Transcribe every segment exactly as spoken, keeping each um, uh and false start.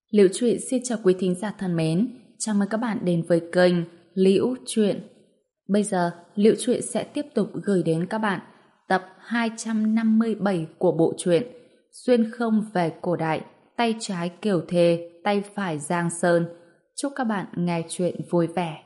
Liễu Trụy xin chào quý thính giả thân mến, chào mừng các bạn đến với kênh Liễu Truyện. Bây giờ, Liễu Truyện sẽ tiếp tục gửi đến các bạn tập hai trăm năm mươi bảy của bộ truyện Xuyên không về cổ đại, tay trái Kiều Thề, tay phải Giang Sơn. Chúc các bạn nghe truyện vui vẻ.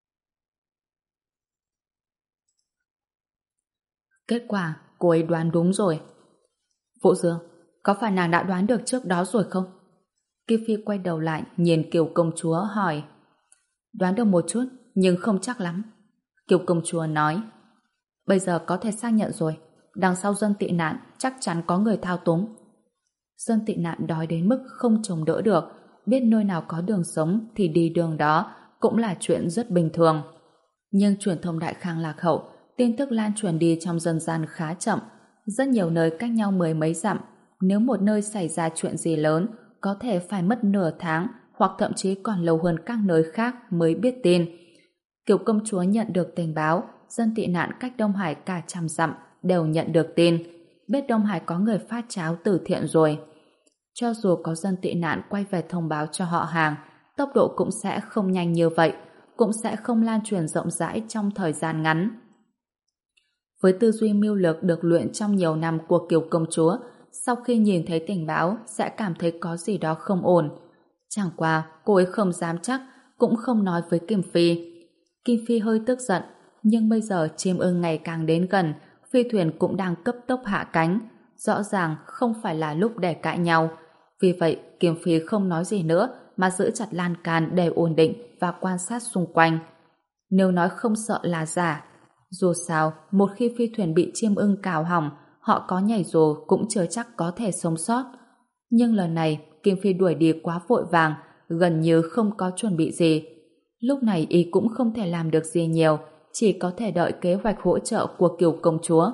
Kết quả, cô ấy đoán đúng rồi. Vũ Dương, có phải nàng đã đoán được trước đó rồi không? Kim Phi quay đầu lại nhìn Kiều công chúa hỏi. Đoán được một chút nhưng không chắc lắm. Kiều công chúa nói. Bây giờ có thể xác nhận rồi, đằng sau dân tị nạn chắc chắn có người thao túng. Dân tị nạn đói đến mức không chống đỡ được, biết nơi nào có đường sống thì đi đường đó cũng là chuyện rất bình thường. Nhưng truyền thông Đại Khang lạc hậu, tin tức lan truyền đi trong dân gian khá chậm, rất nhiều nơi cách nhau mười mấy dặm. Nếu một nơi xảy ra chuyện gì lớn, có thể phải mất nửa tháng hoặc thậm chí còn lâu hơn các nơi khác mới biết tin. Kiều công chúa nhận được tình báo dân tị nạn cách Đông Hải cả trăm dặm đều nhận được tin, biết Đông Hải có người phát cháo từ thiện rồi. Cho dù có dân tị nạn quay về thông báo cho họ hàng, tốc độ cũng sẽ không nhanh như vậy, cũng sẽ không lan truyền rộng rãi trong thời gian ngắn. Với tư duy mưu lược được luyện trong nhiều năm của Kiều công chúa, sau khi nhìn thấy tình báo sẽ cảm thấy có gì đó không ổn. Chẳng qua cô ấy không dám chắc, cũng không nói với Kim Phi. Kim Phi hơi tức giận, nhưng bây giờ chim ưng ngày càng đến gần, phi thuyền cũng đang cấp tốc hạ cánh. Rõ ràng không phải là lúc để cãi nhau. Vì vậy Kim Phi không nói gì nữa mà giữ chặt lan can để ổn định và quan sát xung quanh. Nếu nói không sợ là giả. Dù sao, một khi phi thuyền bị chim ưng cào hỏng, họ có nhảy dù cũng chưa chắc có thể sống sót. Nhưng lần này Kim Phi đuổi đi quá vội vàng, gần như không có chuẩn bị gì. Lúc này y cũng không thể làm được gì nhiều, chỉ có thể đợi kế hoạch hỗ trợ của Kiều công chúa.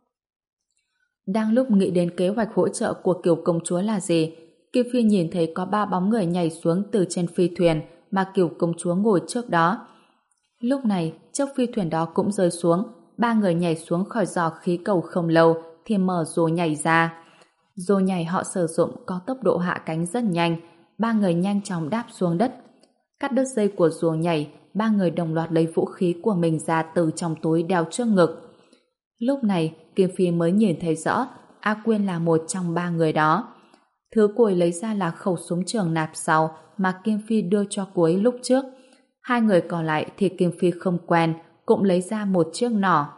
Đang lúc nghĩ đến kế hoạch hỗ trợ của Kiều công chúa là gì, Kim Phi nhìn thấy có ba bóng người nhảy xuống từ trên phi thuyền mà Kiều công chúa ngồi trước đó. Lúc này, chiếc phi thuyền đó cũng rơi xuống, ba người nhảy xuống khỏi giò khí cầu không lâu thì mở rồ nhảy ra. Rồ nhảy họ sử dụng có tốc độ hạ cánh rất nhanh, ba người nhanh chóng đáp xuống đất. Cắt đứt dây của rồ nhảy, ba người đồng loạt lấy vũ khí của mình ra từ trong túi đeo trước ngực. Lúc này, Kim Phi mới nhìn thấy rõ A Quyên là một trong ba người đó. Thứ cô ấy lấy ra là khẩu súng trường nạp sau mà Kim Phi đưa cho cô ấy lúc trước. Hai người còn lại thì Kim Phi không quen, cũng lấy ra một chiếc nỏ.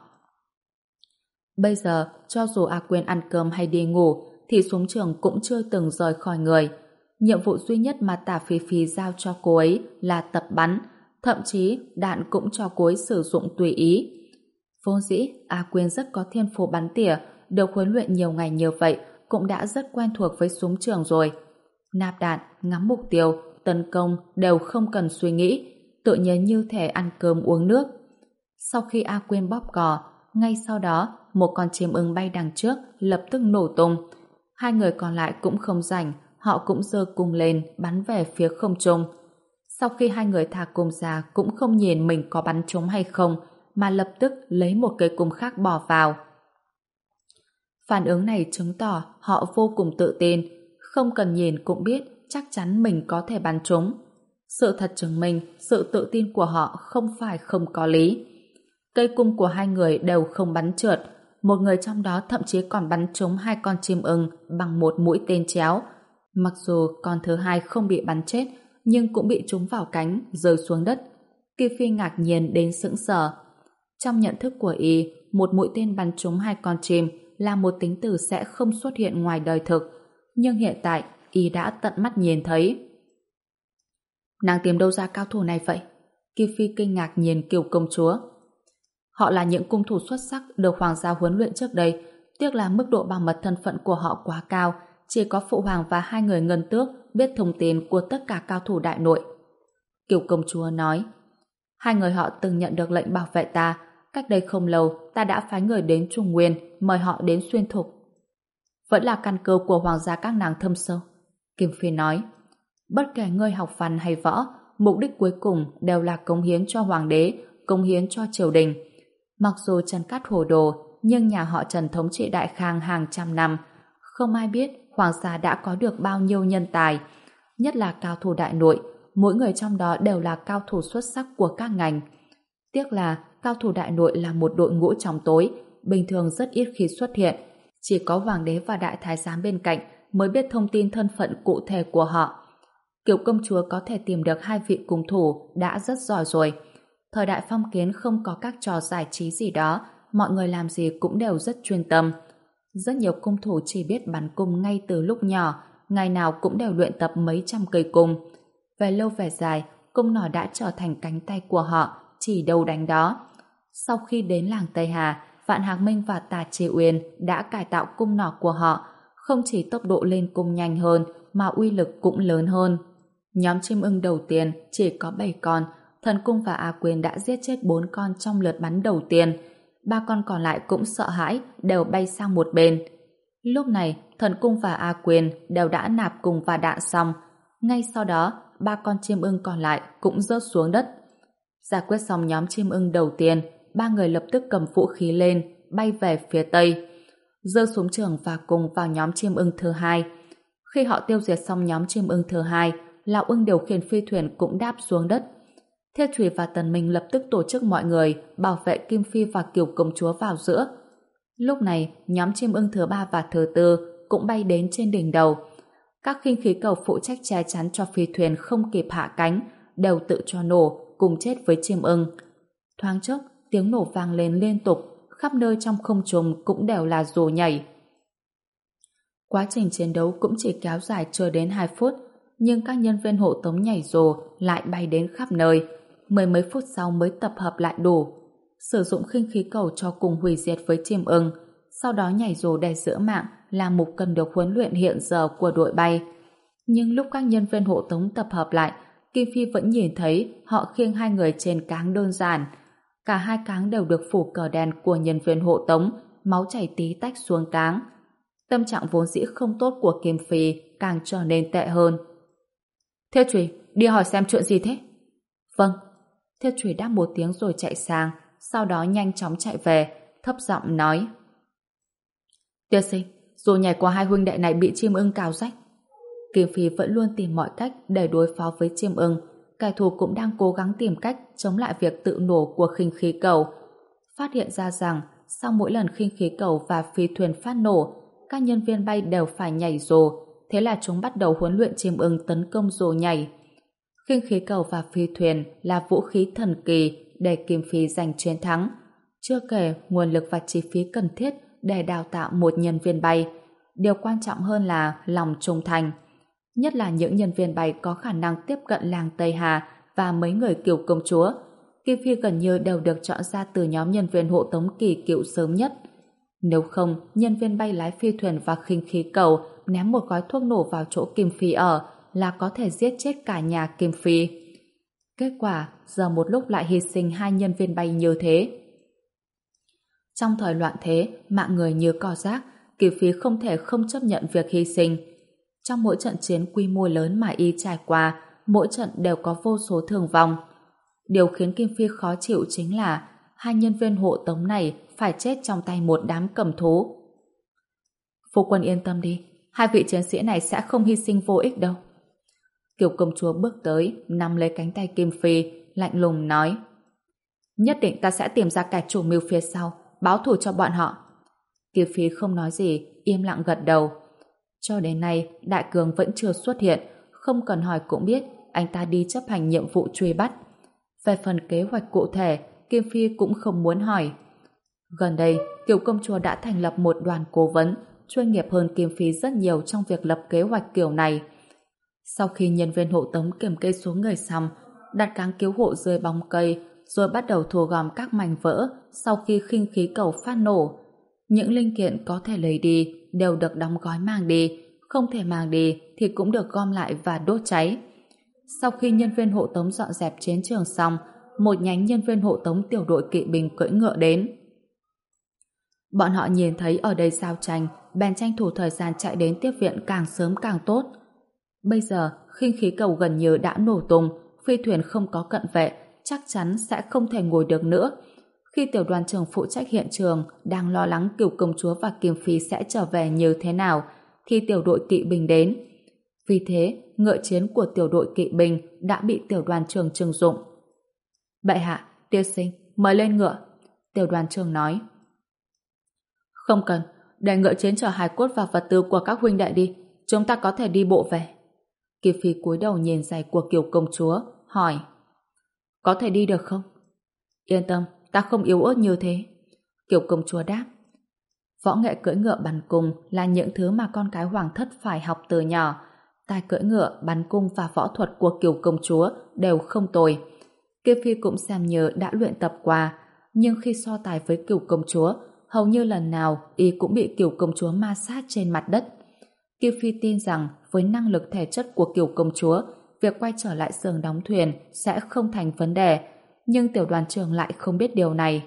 Bây giờ, cho dù A Quyên ăn cơm hay đi ngủ, thì súng trường cũng chưa từng rời khỏi người. Nhiệm vụ duy nhất mà Tả Phi Phi giao cho cô ấy là tập bắn, thậm chí đạn cũng cho cô ấy sử dụng tùy ý. Vốn dĩ, A Quyên rất có thiên phú bắn tỉa, được huấn luyện nhiều ngày như vậy, cũng đã rất quen thuộc với súng trường rồi. Nạp đạn, ngắm mục tiêu, tấn công đều không cần suy nghĩ, tự nhiên như thể ăn cơm uống nước. Sau khi A Quyên bóp cò, ngay sau đó một con chim ưng bay đằng trước lập tức nổ tung. Hai người còn lại cũng không rảnh, họ cũng giơ cung lên bắn về phía không trung. Sau khi hai người thả cung ra cũng không nhìn mình có bắn trúng hay không, mà lập tức lấy một cây cung khác bỏ vào. Phản ứng này chứng tỏ họ vô cùng tự tin, không cần nhìn cũng biết chắc chắn mình có thể bắn trúng. Sự thật chứng minh sự tự tin của họ không phải không có lý. Cây cung của hai người đều không bắn trượt, một người trong đó thậm chí còn bắn trúng hai con chim ưng bằng một mũi tên chéo. Mặc dù con thứ hai không bị bắn chết, nhưng cũng bị trúng vào cánh, rơi xuống đất. Kim Phi ngạc nhiên đến sững sờ. Trong nhận thức của y, một mũi tên bắn trúng hai con chim là một tính từ sẽ không xuất hiện ngoài đời thực. Nhưng hiện tại, y đã tận mắt nhìn thấy. Nàng tìm đâu ra cao thủ này vậy? Kim Phi kinh ngạc nhìn Kiều công chúa. Họ là những cung thủ xuất sắc được hoàng gia huấn luyện trước đây, tiếc là mức độ bảo mật thân phận của họ quá cao, chỉ có phụ hoàng và hai người ngân tước biết thông tin của tất cả cao thủ đại nội. Kiều công chúa nói, hai người họ từng nhận được lệnh bảo vệ ta, cách đây không lâu ta đã phái người đến Trung Nguyên mời họ đến xuyên thục. Vẫn là căn cơ của hoàng gia các nàng thâm sâu. Kim Phi nói, bất kể ngươi học văn hay võ, mục đích cuối cùng đều là cống hiến cho hoàng đế, cống hiến cho triều đình. Mặc dù Trần Cát hồ đồ, nhưng nhà họ Trần thống trị Đại Khang hàng trăm năm, không ai biết hoàng gia đã có được bao nhiêu nhân tài. nhất là cao thủ đại nội, mỗi người trong đó đều là cao thủ xuất sắc của các ngành. Tiếc là cao thủ đại nội là một đội ngũ trong tối, bình thường rất ít khi xuất hiện, chỉ có hoàng đế và đại thái giám bên cạnh mới biết thông tin thân phận cụ thể của họ. Kiều công chúa có thể tìm được hai vị cung thủ đã rất giỏi rồi. Thời đại phong kiến không có các trò giải trí gì đó, mọi người làm gì cũng đều rất chuyên tâm. Rất nhiều cung thủ chỉ biết bắn cung ngay từ lúc nhỏ, ngày nào cũng đều luyện tập mấy trăm cây cung. Về lâu về dài, cung nỏ đã trở thành cánh tay của họ, chỉ đâu đánh đó. Sau khi đến làng Tây Hà, Vạn Hạc Minh và Tà Chi Uyên đã cải tạo cung nỏ của họ, không chỉ tốc độ lên cung nhanh hơn, mà uy lực cũng lớn hơn. Nhóm chim ưng đầu tiên chỉ có bảy con, Thần Cung và A Quyền đã giết chết bốn con trong lượt bắn đầu tiên. Ba con còn lại cũng sợ hãi, đều bay sang một bên. Lúc này, Thần Cung và A Quyền đều đã nạp cung và đạn xong. Ngay sau đó, ba con chim ưng còn lại cũng rớt xuống đất. Giải quyết xong nhóm chim ưng đầu tiên, ba người lập tức cầm vũ khí lên, bay về phía tây, giơ súng trường và cùng vào nhóm chim ưng thứ hai. Khi họ tiêu diệt xong nhóm chim ưng thứ hai, Lão Ưng điều khiển phi thuyền cũng đáp xuống đất. Thiết Trùy và Tần Minh lập tức tổ chức mọi người bảo vệ Kim Phi và Kiều công chúa vào giữa. Lúc này, nhóm chim ưng thứ ba và thứ tư cũng bay đến trên đỉnh đầu. Các khinh khí cầu phụ trách che chắn cho phi thuyền không kịp hạ cánh, đều tự cho nổ, cùng chết với chim ưng. Thoáng chốc, tiếng nổ vang lên liên tục, khắp nơi trong không trung cũng đều là rồ nhảy. Quá trình chiến đấu cũng chỉ kéo dài chưa đến hai phút, nhưng các nhân viên hộ tống nhảy rồ lại bay đến khắp nơi. Mười mấy phút sau mới tập hợp lại đủ. Sử dụng khinh khí cầu cho cùng hủy diệt với chim ưng, sau đó nhảy rồ để giữ mạng là mục cần được huấn luyện hiện giờ của đội bay. Nhưng lúc các nhân viên hộ tống tập hợp lại, Kim Phi vẫn nhìn thấy họ khiêng hai người trên cáng đơn giản. Cả hai cáng đều được phủ cờ đen của nhân viên hộ tống, máu chảy tí tách xuống cáng. Tâm trạng vốn dĩ không tốt của Kim Phi càng trở nên tệ hơn. Thiết Trùy, đi hỏi xem chuyện gì thế? Vâng. Thiết Trùy đáp một tiếng rồi chạy sang, sau đó nhanh chóng chạy về, thấp giọng nói. Tiên sinh, dù nhảy qua hai huynh đệ này bị chim ưng cào rách. Kim Phi vẫn luôn tìm mọi cách để đối phó với chim ưng. Kẻ thù cũng đang cố gắng tìm cách chống lại việc tự nổ của khinh khí cầu. Phát hiện ra rằng sau mỗi lần khinh khí cầu và phi thuyền phát nổ, các nhân viên bay đều phải nhảy rồ. Thế là chúng bắt đầu huấn luyện chim ưng tấn công rồ nhảy. Khinh khí cầu và phi thuyền là vũ khí thần kỳ để Kim Phi giành chiến thắng. Chưa kể nguồn lực và chi phí cần thiết để đào tạo một nhân viên bay. Điều quan trọng hơn là lòng trung thành. Nhất là những nhân viên bay có khả năng tiếp cận làng Tây Hà và mấy người Kiều công chúa. Kim Phi gần như đều được chọn ra từ nhóm nhân viên hộ tống kỳ cựu sớm nhất. Nếu không, nhân viên bay lái phi thuyền và khinh khí cầu ném một gói thuốc nổ vào chỗ Kim Phi ở là có thể giết chết cả nhà Kim Phi. Kết quả, giờ một lúc lại hy sinh hai nhân viên bay như thế. Trong thời loạn thế, mạng người như cỏ rác, Kim Phi không thể không chấp nhận việc hy sinh. Trong mỗi trận chiến quy mô lớn mà y trải qua, mỗi trận đều có vô số thương vong. Điều khiến Kim Phi khó chịu chính là hai nhân viên hộ tống này phải chết trong tay một đám cầm thú. Phu quân yên tâm đi, hai vị chiến sĩ này sẽ không hy sinh vô ích đâu. Kiều công chúa bước tới, nắm lấy cánh tay Kim Phi, lạnh lùng nói. Nhất định ta sẽ tìm ra kẻ chủ mưu phía sau, báo thù cho bọn họ. Kim Phi không nói gì, im lặng gật đầu. Cho đến nay, Đại Cường vẫn chưa xuất hiện, không cần hỏi cũng biết anh ta đi chấp hành nhiệm vụ truy bắt. Về phần kế hoạch cụ thể, Kim Phi cũng không muốn hỏi. Gần đây, Kiều công chúa đã thành lập một đoàn cố vấn, chuyên nghiệp hơn Kim Phi rất nhiều trong việc lập kế hoạch kiểu này. Sau khi nhân viên hộ tống kiểm kê số người xong, đặt cáng cứu hộ dưới bóng cây, rồi bắt đầu thu gom các mảnh vỡ sau khi khinh khí cầu phát nổ. Những linh kiện có thể lấy đi đều được đóng gói mang đi, không thể mang đi thì cũng được gom lại và đốt cháy. Sau khi nhân viên hộ tống dọn dẹp chiến trường xong, một nhánh nhân viên hộ tống tiểu đội kỵ binh cưỡi ngựa đến. Bọn họ nhìn thấy ở đây giao tranh, bèn tranh thủ thời gian chạy đến tiếp viện càng sớm càng tốt. Bây giờ, khinh khí cầu gần như đã nổ tung, phi thuyền không có cận vệ, chắc chắn sẽ không thể ngồi được nữa. Khi tiểu đoàn trưởng phụ trách hiện trường đang lo lắng Kiều công chúa và Kim Phi sẽ trở về như thế nào, thì tiểu đội kỵ binh đến. Vì thế, ngựa chiến của tiểu đội kỵ binh đã bị tiểu đoàn trưởng trừng dụng. Bệ hạ, tiên sinh, mời lên ngựa. Tiểu đoàn trưởng nói. Không cần, để ngựa chiến chở hài cốt và vật tư của các huynh đệ đi. Chúng ta có thể đi bộ về. Kiều Phi cúi đầu nhìn giày của Kiều công chúa, hỏi. Có thể đi được không? Yên tâm, ta không yếu ớt như thế. Kiều công chúa đáp. Võ nghệ cưỡi ngựa bắn cung là những thứ mà con cái hoàng thất phải học từ nhỏ. Tài cưỡi ngựa, bắn cung và võ thuật của Kiều công chúa đều không tồi. Kiều Phi cũng xem như đã luyện tập qua, nhưng khi so tài với Kiều công chúa, hầu như lần nào y cũng bị Kiều công chúa ma sát trên mặt đất. Kiều Phi tin rằng với năng lực thể chất của Kiều công chúa, việc quay trở lại xưởng đóng thuyền sẽ không thành vấn đề, nhưng tiểu đoàn trưởng lại không biết điều này.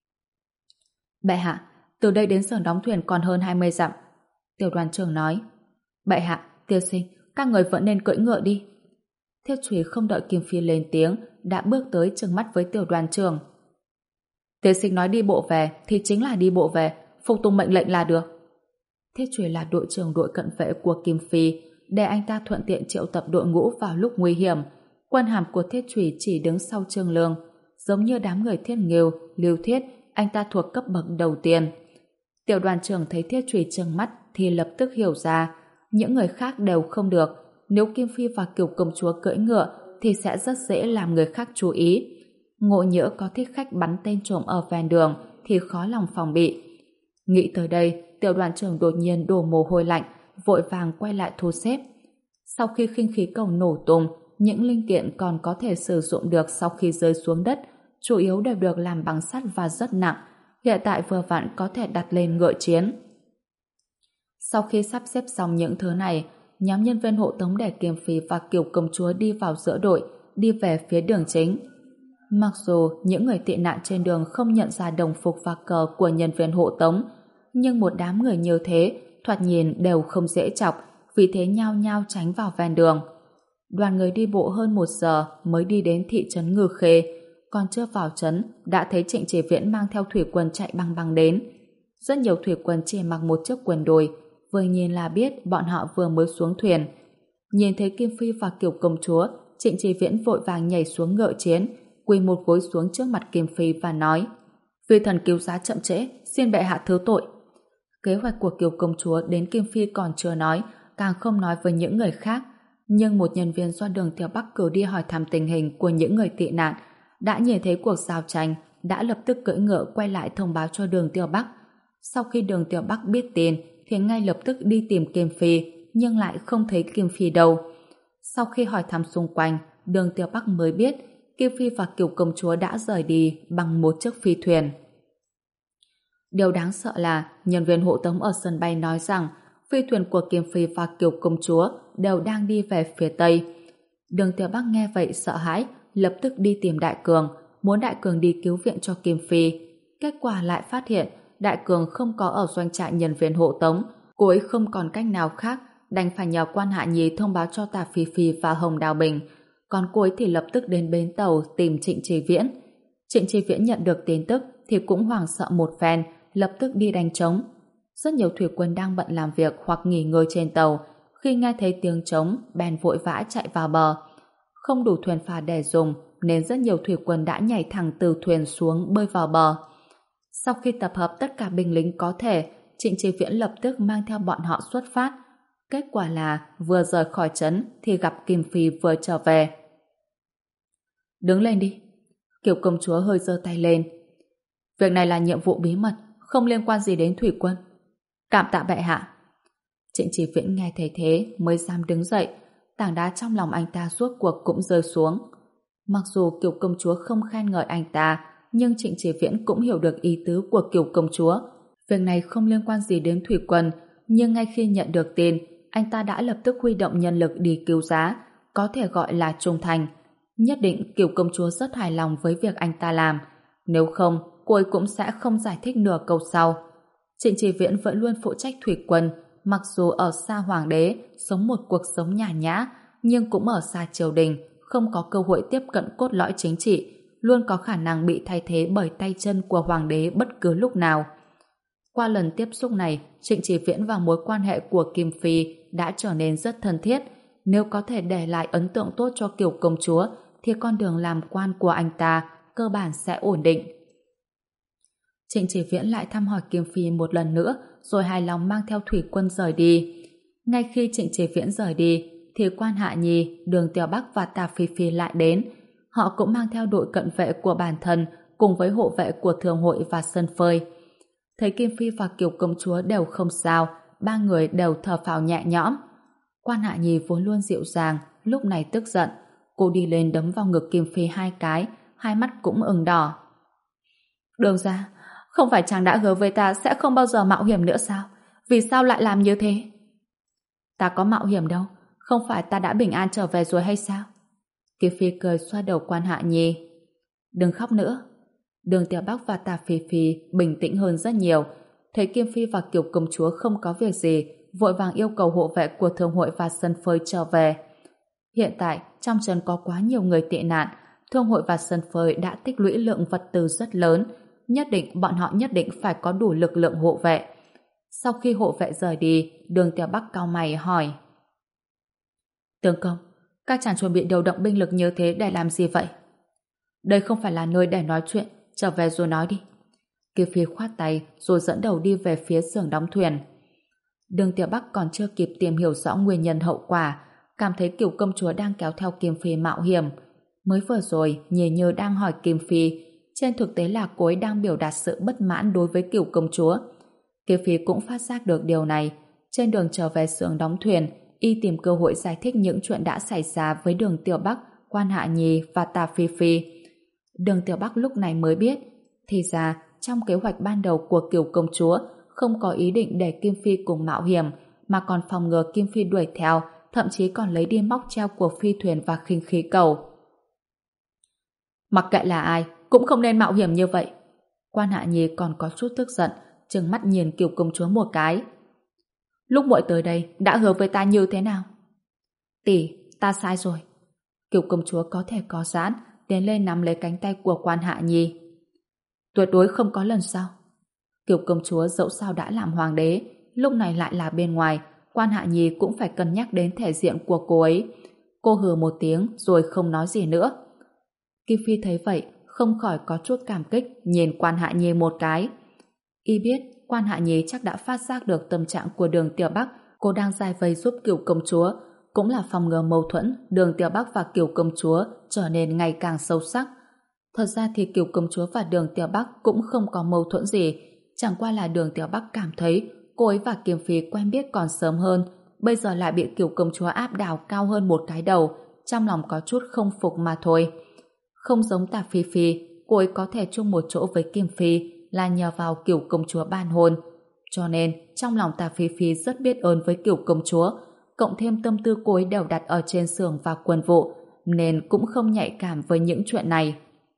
Bệ hạ, từ đây đến xưởng đóng thuyền còn hơn hai mươi dặm. Tiểu đoàn trưởng nói. Bệ hạ, tiên sinh, các người vẫn nên cưỡi ngựa đi. Thiết Trùy không đợi Kim Phi lên tiếng, đã bước tới trừng mắt với tiểu đoàn trưởng. Tiên sinh nói đi bộ về thì chính là đi bộ về, phục tùng mệnh lệnh là được. Thiết Trùy là đội trưởng đội cận vệ của Kim Phi, để anh ta thuận tiện triệu tập đội ngũ vào lúc nguy hiểm. Quân hàm của Thiết Trùy chỉ đứng sau Trương Lương, giống như đám người Thiết Nghiêu, Lưu Thiết, anh ta thuộc cấp bậc đầu tiên. Tiểu đoàn trưởng thấy Thiết Trùy trừng mắt thì lập tức hiểu ra, những người khác đều không được. Nếu Kim Phi và Kiều công chúa cưỡi ngựa thì sẽ rất dễ làm người khác chú ý. Ngộ nhỡ có thích khách bắn tên trộm ở ven đường thì khó lòng phòng bị. Nghĩ tới đây, tiểu đoàn trưởng đột nhiên đổ mồ hôi lạnh, vội vàng quay lại thu xếp. Sau khi khinh khí cầu nổ tung, những linh kiện còn có thể sử dụng được sau khi rơi xuống đất, chủ yếu đều được làm bằng sắt và rất nặng, hiện tại vừa vặn có thể đặt lên ngựa chiến. Sau khi sắp xếp xong những thứ này, nhóm nhân viên hộ tống để Kiều Phi và Kiều công chúa đi vào giữa đội, đi về phía đường chính. Mặc dù những người tị nạn trên đường không nhận ra đồng phục và cờ của nhân viên hộ tống, nhưng một đám người như thế thoạt nhìn đều không dễ chọc, vì thế nhao nhao tránh vào ven đường. Đoàn người đi bộ hơn một giờ mới đi đến thị trấn Ngư Khê, còn chưa vào trấn đã thấy Trịnh Chỉ Viễn mang theo thủy quân chạy băng băng đến. Rất nhiều thủy quân chỉ mặc một chiếc quần đùi, vừa nhìn là biết bọn họ vừa mới xuống thuyền. Nhìn thấy Kim Phi và Kiều công chúa, Trịnh Chỉ Viễn vội vàng nhảy xuống ngựa chiến, quỳ một gối xuống trước mặt Kim Phi và nói: "Vì thần cứu giá chậm trễ, xin bệ hạ thứ tội." Kế hoạch của Kiều công chúa đến Kim Phi còn chưa nói, càng không nói với những người khác, nhưng một nhân viên do Đường Tiểu Bắc cử đi hỏi thăm tình hình của những người tị nạn đã nhìn thấy cuộc giao tranh, đã lập tức cưỡi ngựa quay lại thông báo cho Đường Tiểu Bắc. Sau khi Đường Tiểu Bắc biết tin thì ngay lập tức đi tìm Kim Phi, nhưng lại không thấy Kim Phi đâu. Sau khi hỏi thăm xung quanh, Đường Tiểu Bắc mới biết Kim Phi và Kiều công chúa đã rời đi bằng một chiếc phi thuyền. Điều đáng sợ là nhân viên hộ tống ở sân bay nói rằng phi thuyền của Kim Phi và Kiều công chúa đều đang đi về phía Tây. Đường Tiểu Bắc nghe vậy sợ hãi, lập tức đi tìm Đại Cường, muốn Đại Cường đi cứu viện cho Kim Phi. Kết quả lại phát hiện Đại Cường không có ở doanh trại nhân viên hộ tống, cô ấy không còn cách nào khác, đành phải nhờ quan Hạ Nhi thông báo cho Tả Phi Phi và Hồng Đào Bình. Còn cô ấy thì lập tức đến bến tàu tìm Trịnh Chỉ Viễn. Trịnh Chỉ Viễn nhận được tin tức thì cũng hoảng sợ một phen, lập tức đi đánh trống. Rất nhiều thủy quân đang bận làm việc hoặc nghỉ ngơi trên tàu, khi nghe thấy tiếng trống bèn vội vã chạy vào bờ. Không đủ thuyền phà để dùng nên rất nhiều thủy quân đã nhảy thẳng từ thuyền xuống bơi vào bờ. Sau khi tập hợp tất cả binh lính có thể, Trịnh Chỉ Viễn lập tức mang theo bọn họ xuất phát. Kết quả là vừa rời khỏi trấn thì gặp Kim Phi vừa trở về. "Đứng lên đi." Kiều công chúa hơi giơ tay lên. "Việc này là nhiệm vụ bí mật, không liên quan gì đến thủy quân." "Cảm tạ bệ hạ." Trịnh Chỉ Viễn nghe thấy thế mới dám đứng dậy, tảng đá trong lòng anh ta suốt cuộc cũng rơi xuống. Mặc dù Kiều công chúa không khen ngợi anh ta, nhưng Trịnh Chỉ Viễn cũng hiểu được ý tứ của Kiều công chúa. Việc này không liên quan gì đến thủy quân, nhưng ngay khi nhận được tin, anh ta đã lập tức huy động nhân lực đi cứu giá, có thể gọi là trung thành. Nhất định Kiều công chúa rất hài lòng với việc anh ta làm, nếu không cô ấy cũng sẽ không giải thích nửa câu sau. Trịnh Chỉ Viễn vẫn luôn phụ trách thủy quân, mặc dù ở xa hoàng đế sống một cuộc sống nhàn nhã, nhưng cũng ở xa triều đình, không có cơ hội tiếp cận cốt lõi chính trị, luôn có khả năng bị thay thế bởi tay chân của hoàng đế bất cứ lúc nào. Qua lần tiếp xúc này, Trịnh Chỉ Viễn và mối quan hệ của Kim Phi đã trở nên rất thân thiết, nếu có thể để lại ấn tượng tốt cho Kiều công chúa thì con đường làm quan của anh ta cơ bản sẽ ổn định. Trịnh Chỉ Viễn lại thăm hỏi Kiêm Phi một lần nữa rồi hài lòng mang theo thủy quân rời đi. Ngay khi Trịnh Chỉ Viễn rời đi thì Quan Hạ Nhi, Đường Tiểu Bắc và Tả Phi Phi lại đến. Họ cũng mang theo đội cận vệ của bản thân cùng với hộ vệ của Thường hội và Sân Phơi. Thấy Kim Phi và Kiều công chúa đều không sao, ba người đều thở phào nhẹ nhõm. Quan Hạ Nhi vốn luôn dịu dàng, lúc này tức giận. Cô đi lên đấm vào ngực Kim Phi hai cái, hai mắt cũng ửng đỏ. Đường ra, không phải chàng đã hứa với ta sẽ không bao giờ mạo hiểm nữa sao? Vì sao lại làm như thế? Ta có mạo hiểm đâu, không phải ta đã bình an trở về rồi hay sao? Kim Phi cười xoa đầu Quan Hạ Nhi. Đừng khóc nữa. Đường Tiểu Bắc và Tả Phi Phi bình tĩnh hơn rất nhiều. Thấy Kim Phi và Kiều công chúa không có việc gì, vội vàng yêu cầu hộ vệ của Thường hội và Sân Phơi trở về. Hiện tại, trong trấn có quá nhiều người tị nạn, Thương hội và Sân Phơi đã tích lũy lượng vật tư rất lớn, nhất định bọn họ nhất định phải có đủ lực lượng hộ vệ. Sau khi hộ vệ rời đi, Đường Tiểu Bắc cau mày hỏi: Tướng công, các chàng chuẩn bị điều động binh lực như thế để làm gì vậy? Đây không phải là nơi để nói chuyện, trở về rồi nói đi. Kiều Phi khoát tay rồi dẫn đầu đi về phía xưởng đóng thuyền. Đường Tiểu Bắc còn chưa kịp tìm hiểu rõ nguyên nhân hậu quả, cảm thấy Kiều công chúa đang kéo theo Kim Phi mạo hiểm. Mới vừa rồi, Nhì Như đang hỏi Kim Phi, trên thực tế là cô ấy đang biểu đạt sự bất mãn đối với Kiều công chúa. Kim Phi cũng phát giác được điều này. Trên đường trở về xưởng đóng thuyền, y tìm cơ hội giải thích những chuyện đã xảy ra với Đường Tiểu Bắc, Quan Hạ Nhi và Tả Phi Phi. Đường Tiểu Bắc lúc này mới biết, thì ra trong kế hoạch ban đầu của Kiều công chúa không có ý định để Kim Phi cùng mạo hiểm, mà còn phòng ngừa Kim Phi đuổi theo, thậm chí còn lấy đi móc treo của phi thuyền và khinh khí cầu. Mặc kệ là ai, cũng không nên mạo hiểm như vậy. Quan Hạ Nhi còn có chút tức giận, trừng mắt nhìn Kiều công chúa một cái. Lúc muội tới đây đã hứa với ta như thế nào? Tỷ, ta sai rồi. Kiều công chúa có thể có giãn, tiến lên nắm lấy cánh tay của Quan Hạ Nhi. Tuyệt đối không có lần sau. Kiều công chúa dẫu sao đã làm hoàng đế, lúc này lại là bên ngoài, Quan Hạ Nhi cũng phải cân nhắc đến thể diện của cô ấy. Cô hừ một tiếng rồi không nói gì nữa. Kim Phi thấy vậy, không khỏi có chút cảm kích, nhìn Quan Hạ Nhi một cái. Y biết Quan Hạ Nhi chắc đã phát giác được tâm trạng của Đường Tiểu Bắc, cô đang giải vây giúp Kiều công chúa, cũng là phòng ngừa mâu thuẫn Đường Tiểu Bắc và Kiều công chúa trở nên ngày càng sâu sắc. Thật ra thì Kiều công chúa và Đường Tiểu Bắc cũng không có mâu thuẫn gì, chẳng qua là Đường Tiểu Bắc cảm thấy cô ấy và Kim Phi quen biết còn sớm hơn, bây giờ lại bị Kiều công chúa áp đảo cao hơn một cái đầu, trong lòng có chút không phục mà thôi. Không giống Tả Phi Phi, cô ấy có thể chung một chỗ với Kim Phi là nhờ vào Kiều công chúa ban hôn, cho nên trong lòng Tả Phi Phi rất biết ơn với Kiều công chúa, cộng thêm tâm tư cô ấy đều đặt ở trên xưởng và quân vụ, nên cũng không nhạy cảm với những chuyện này.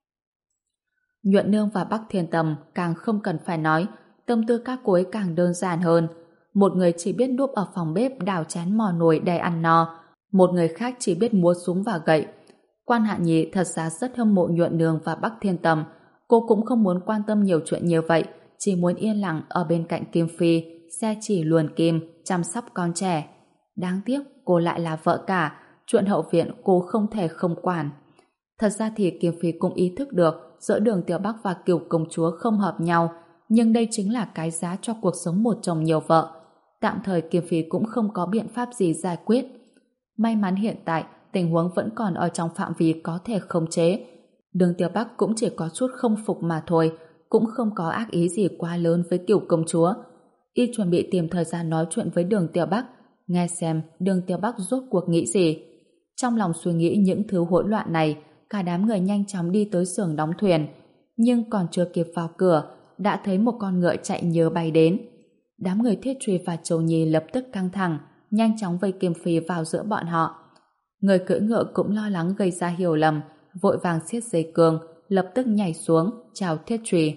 Nhuận Nương và Bắc Thiên Tầm càng không cần phải nói, tâm tư các cô ấy càng đơn giản hơn. Một người chỉ biết núp ở phòng bếp đào chén mò nồi để ăn no, một người khác chỉ biết múa súng và gậy. Quan Hạ Nhi thật ra rất hâm mộ Nhuận Nương và Bắc Thiên Tầm, cô cũng không muốn quan tâm nhiều chuyện như vậy, chỉ muốn yên lặng ở bên cạnh Kim Phi, xe chỉ luồn kim, chăm sóc con trẻ. Đáng tiếc cô lại là vợ cả, chuyện hậu viện cô không thể không quản. Thật ra thì Kim Phi cũng ý thức được giữa Đường Tiểu Bắc và Kiều công chúa không hợp nhau, nhưng đây chính là cái giá cho cuộc sống một chồng nhiều vợ. Tạm thời Kim Phi cũng không có biện pháp gì giải quyết. May mắn hiện tại tình huống vẫn còn ở trong phạm vi có thể khống chế. Đường Tiểu Bắc cũng chỉ có chút không phục mà thôi, cũng không có ác ý gì quá lớn với Kiều công chúa. Y chuẩn bị tìm thời gian nói chuyện với Đường Tiểu Bắc, nghe xem Đường Tiểu Bắc rốt cuộc nghĩ gì. Trong lòng suy nghĩ những thứ hỗn loạn này, cả đám người nhanh chóng đi tới xưởng đóng thuyền, nhưng còn chưa kịp vào cửa đã thấy một con ngựa chạy nhớ bay đến. Đám người Thiết Truy và Châu Nhi lập tức căng thẳng, nhanh chóng vây Kim Phi vào giữa bọn họ. Người cưỡi ngựa cũng lo lắng gây ra hiểu lầm, vội vàng siết dây cương, lập tức nhảy xuống chào Thiết Truy.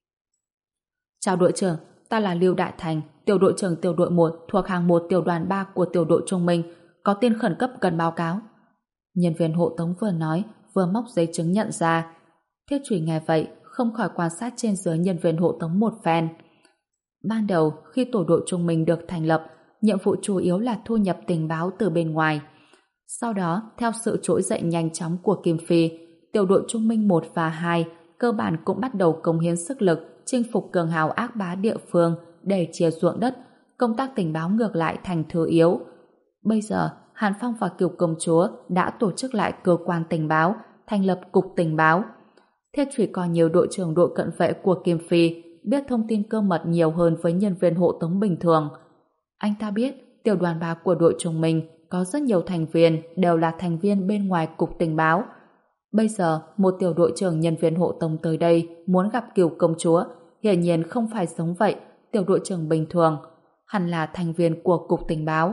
Chào đội trưởng, ta là Lưu Đại Thành, tiểu đội trưởng tiểu đội một thuộc hàng một tiểu đoàn ba của tiểu đội Trung Minh, có tin khẩn cấp cần báo cáo. Nhân viên hộ tống vừa nói vừa móc giấy chứng nhận ra. Thiết Truy nghe vậy không khỏi quan sát trên dưới nhân viên hộ tống một phen. Ban đầu khi tổ đội Trung Minh được thành lập, nhiệm vụ chủ yếu là thu nhập tình báo từ bên ngoài. Sau đó, theo sự trỗi dậy nhanh chóng của Kim Phi, tiểu đội Trung Minh một và hai cơ bản cũng bắt đầu cống hiến sức lực chinh phục cường hào ác bá địa phương để chia ruộng đất, công tác tình báo ngược lại thành thứ yếu. Bây giờ, Hàn Phong và Kiều Công Chúa đã tổ chức lại cơ quan tình báo, thành lập cục tình báo. Thiết chỉ còn nhiều đội trưởng đội cận vệ của Kim Phi biết thông tin cơ mật nhiều hơn với nhân viên hộ tống bình thường. Anh ta biết tiểu đoàn ba của đội Trung Minh có rất nhiều thành viên đều là thành viên bên ngoài cục tình báo. Bây giờ, một tiểu đội trưởng nhân viên hộ tống tới đây muốn gặp Kiều Công Chúa, hiển nhiên không phải giống vậy, tiểu đội trưởng bình thường, hẳn là thành viên của cục tình báo.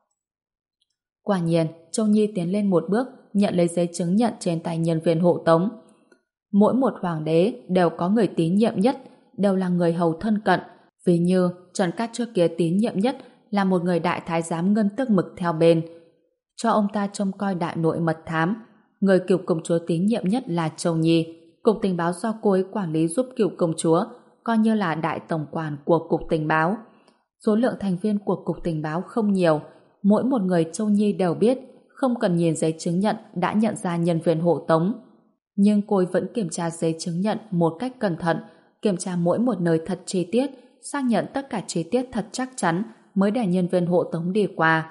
Quả nhiên, Châu Nhi tiến lên một bước, nhận lấy giấy chứng nhận trên tay nhân viên hộ tống. Mỗi một hoàng đế đều có người tín nhiệm nhất, đều là người hầu thân cận, ví như Trần Cát trước kia tín nhiệm nhất là một người đại thái giám ngân tước mực theo bên. Cho ông ta trông coi đại nội mật thám. Người Kiều Công Chúa tín nhiệm nhất là Châu Nhi, cục tình báo do cô ấy quản lý giúp Kiều Công Chúa, coi như là đại tổng quản của cục tình báo. Số lượng thành viên của cục tình báo không nhiều, mỗi một người Châu Nhi đều biết, không cần nhìn giấy chứng nhận đã nhận ra nhân viên hộ tống. Nhưng cô ấy vẫn kiểm tra giấy chứng nhận một cách cẩn thận, kiểm tra mỗi một nơi thật chi tiết, xác nhận tất cả chi tiết thật chắc chắn mới để nhân viên hộ tống đi qua.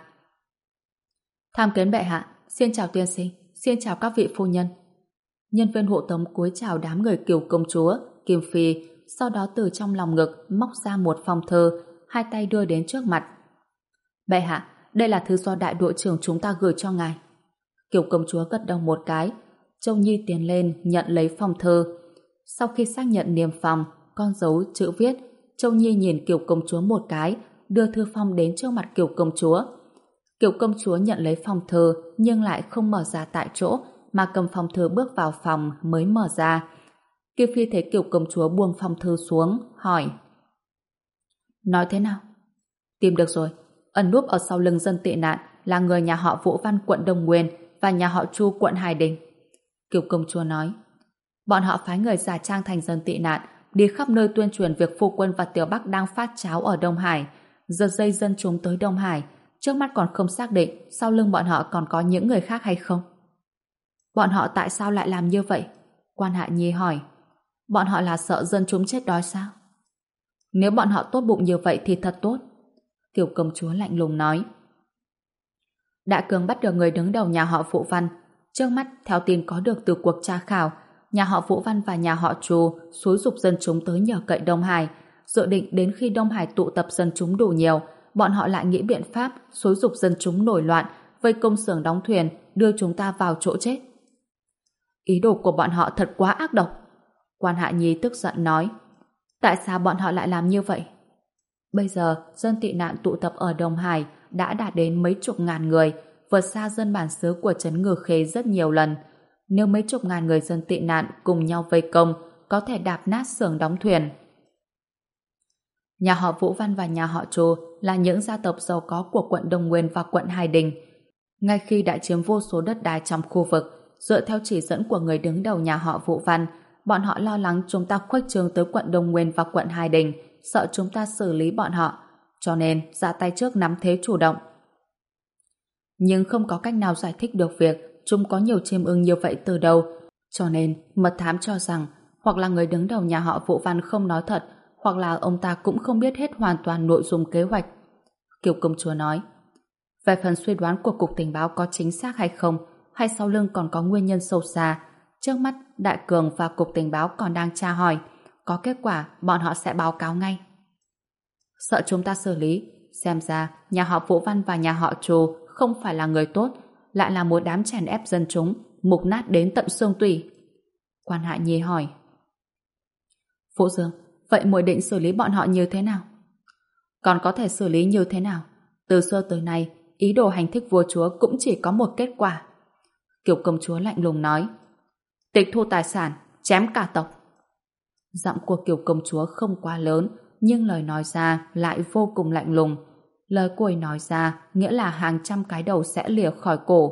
Tham kiến bệ hạ, xin chào tiên sinh, xin chào các vị phu nhân. Nhân viên hộ tống cúi chào đám người Kiều Công Chúa, Kim Phi, sau đó từ trong lòng ngực móc ra một phong thư, hai tay đưa đến trước mặt. Bệ hạ, đây là thư do đại đội trưởng chúng ta gửi cho ngài. Kiều Công Chúa gật đầu một cái. Châu Nhi tiến lên nhận lấy phong thư. Sau khi xác nhận niêm phong, con dấu, chữ viết, Châu Nhi nhìn Kiều Công Chúa một cái, đưa thư phong đến trước mặt Kiều Công Chúa. Kiều Công Chúa nhận lấy phong thư nhưng lại không mở ra tại chỗ, mà cầm phong thư bước vào phòng mới mở ra. Kiều Phi thấy Kiều Công Chúa buông phong thư xuống, hỏi: Nói thế nào? Tìm được rồi. Ẩn núp ở sau lưng dân tị nạn là người nhà họ Vũ Văn quận Đông Nguyên và nhà họ Chu quận Hải Đình. Kiều Công Chúa nói: Bọn họ phái người giả trang thành dân tị nạn, đi khắp nơi tuyên truyền việc phu quân và Tiểu Bắc đang phát cháo ở Đông Hải, giật dây dân chúng tới Đông Hải. Trước mắt còn không xác định sau lưng bọn họ còn có những người khác hay không. Bọn họ tại sao lại làm như vậy? Quan Hạ Nhi hỏi. Bọn họ là sợ dân chúng chết đói sao? Nếu bọn họ tốt bụng như vậy thì thật tốt. Kiều Công Chúa lạnh lùng nói. Đại Cường bắt được người đứng đầu nhà họ Vũ Văn. Trước mắt, theo tin có được từ cuộc tra khảo, nhà họ Vũ Văn và nhà họ Chu xúi giục dân chúng tới nhờ cậy Đông Hải, dự định đến khi Đông Hải tụ tập dân chúng đủ nhiều, bọn họ lại nghĩ biện pháp xúi giục dân chúng nổi loạn, vây công xưởng đóng thuyền, đưa chúng ta vào chỗ chết. Ý đồ của bọn họ thật quá ác độc. Quan Hạ Nhi tức giận nói. Tại sao bọn họ lại làm như vậy? Bây giờ, dân tị nạn tụ tập ở Đông Hải đã đạt đến mấy chục ngàn người, vượt xa dân bản xứ của trấn Ngư Khê rất nhiều lần. Nếu mấy chục ngàn người dân tị nạn cùng nhau vây công, có thể đạp nát xưởng đóng thuyền. Nhà họ Vũ Văn và nhà họ Chu là những gia tộc giàu có của quận Đông Nguyên và quận Hải Đình. Ngay khi đã chiếm vô số đất đai trong khu vực, dựa theo chỉ dẫn của người đứng đầu nhà họ Vũ Văn, bọn họ lo lắng chúng ta khuếch trương tới quận Đông Nguyên và quận Hải Đình, sợ chúng ta xử lý bọn họ, cho nên ra tay trước nắm thế chủ động. Nhưng không có cách nào giải thích được việc chúng có nhiều chim ưng như vậy từ đâu, cho nên mật thám cho rằng hoặc là người đứng đầu nhà họ Vũ Văn không nói thật, hoặc là ông ta cũng không biết hết hoàn toàn nội dung kế hoạch. Kiều Công Chúa nói. Về phần suy đoán của Cục Tình báo có chính xác hay không, hay sau lưng còn có nguyên nhân sâu xa, trước mắt Đại Cường và Cục Tình báo còn đang tra hỏi, có kết quả bọn họ sẽ báo cáo ngay. Sợ chúng ta xử lý, xem ra nhà họ Vũ Văn và nhà họ Chu không phải là người tốt, lại là một đám chèn ép dân chúng, mục nát đến tận xương tủy. Quan Hạ Nhi hỏi. Phụ Dương, vậy muội định xử lý bọn họ như thế nào? Còn có thể xử lý như thế nào? Từ xưa tới nay, ý đồ hành thích vua chúa cũng chỉ có một kết quả. Kiều Công Chúa lạnh lùng nói. Tịch thu tài sản, chém cả tộc. Giọng của Kiều Công Chúa không quá lớn, nhưng lời nói ra lại vô cùng lạnh lùng. Lời cô ấy nói ra nghĩa là hàng trăm cái đầu sẽ lìa khỏi cổ.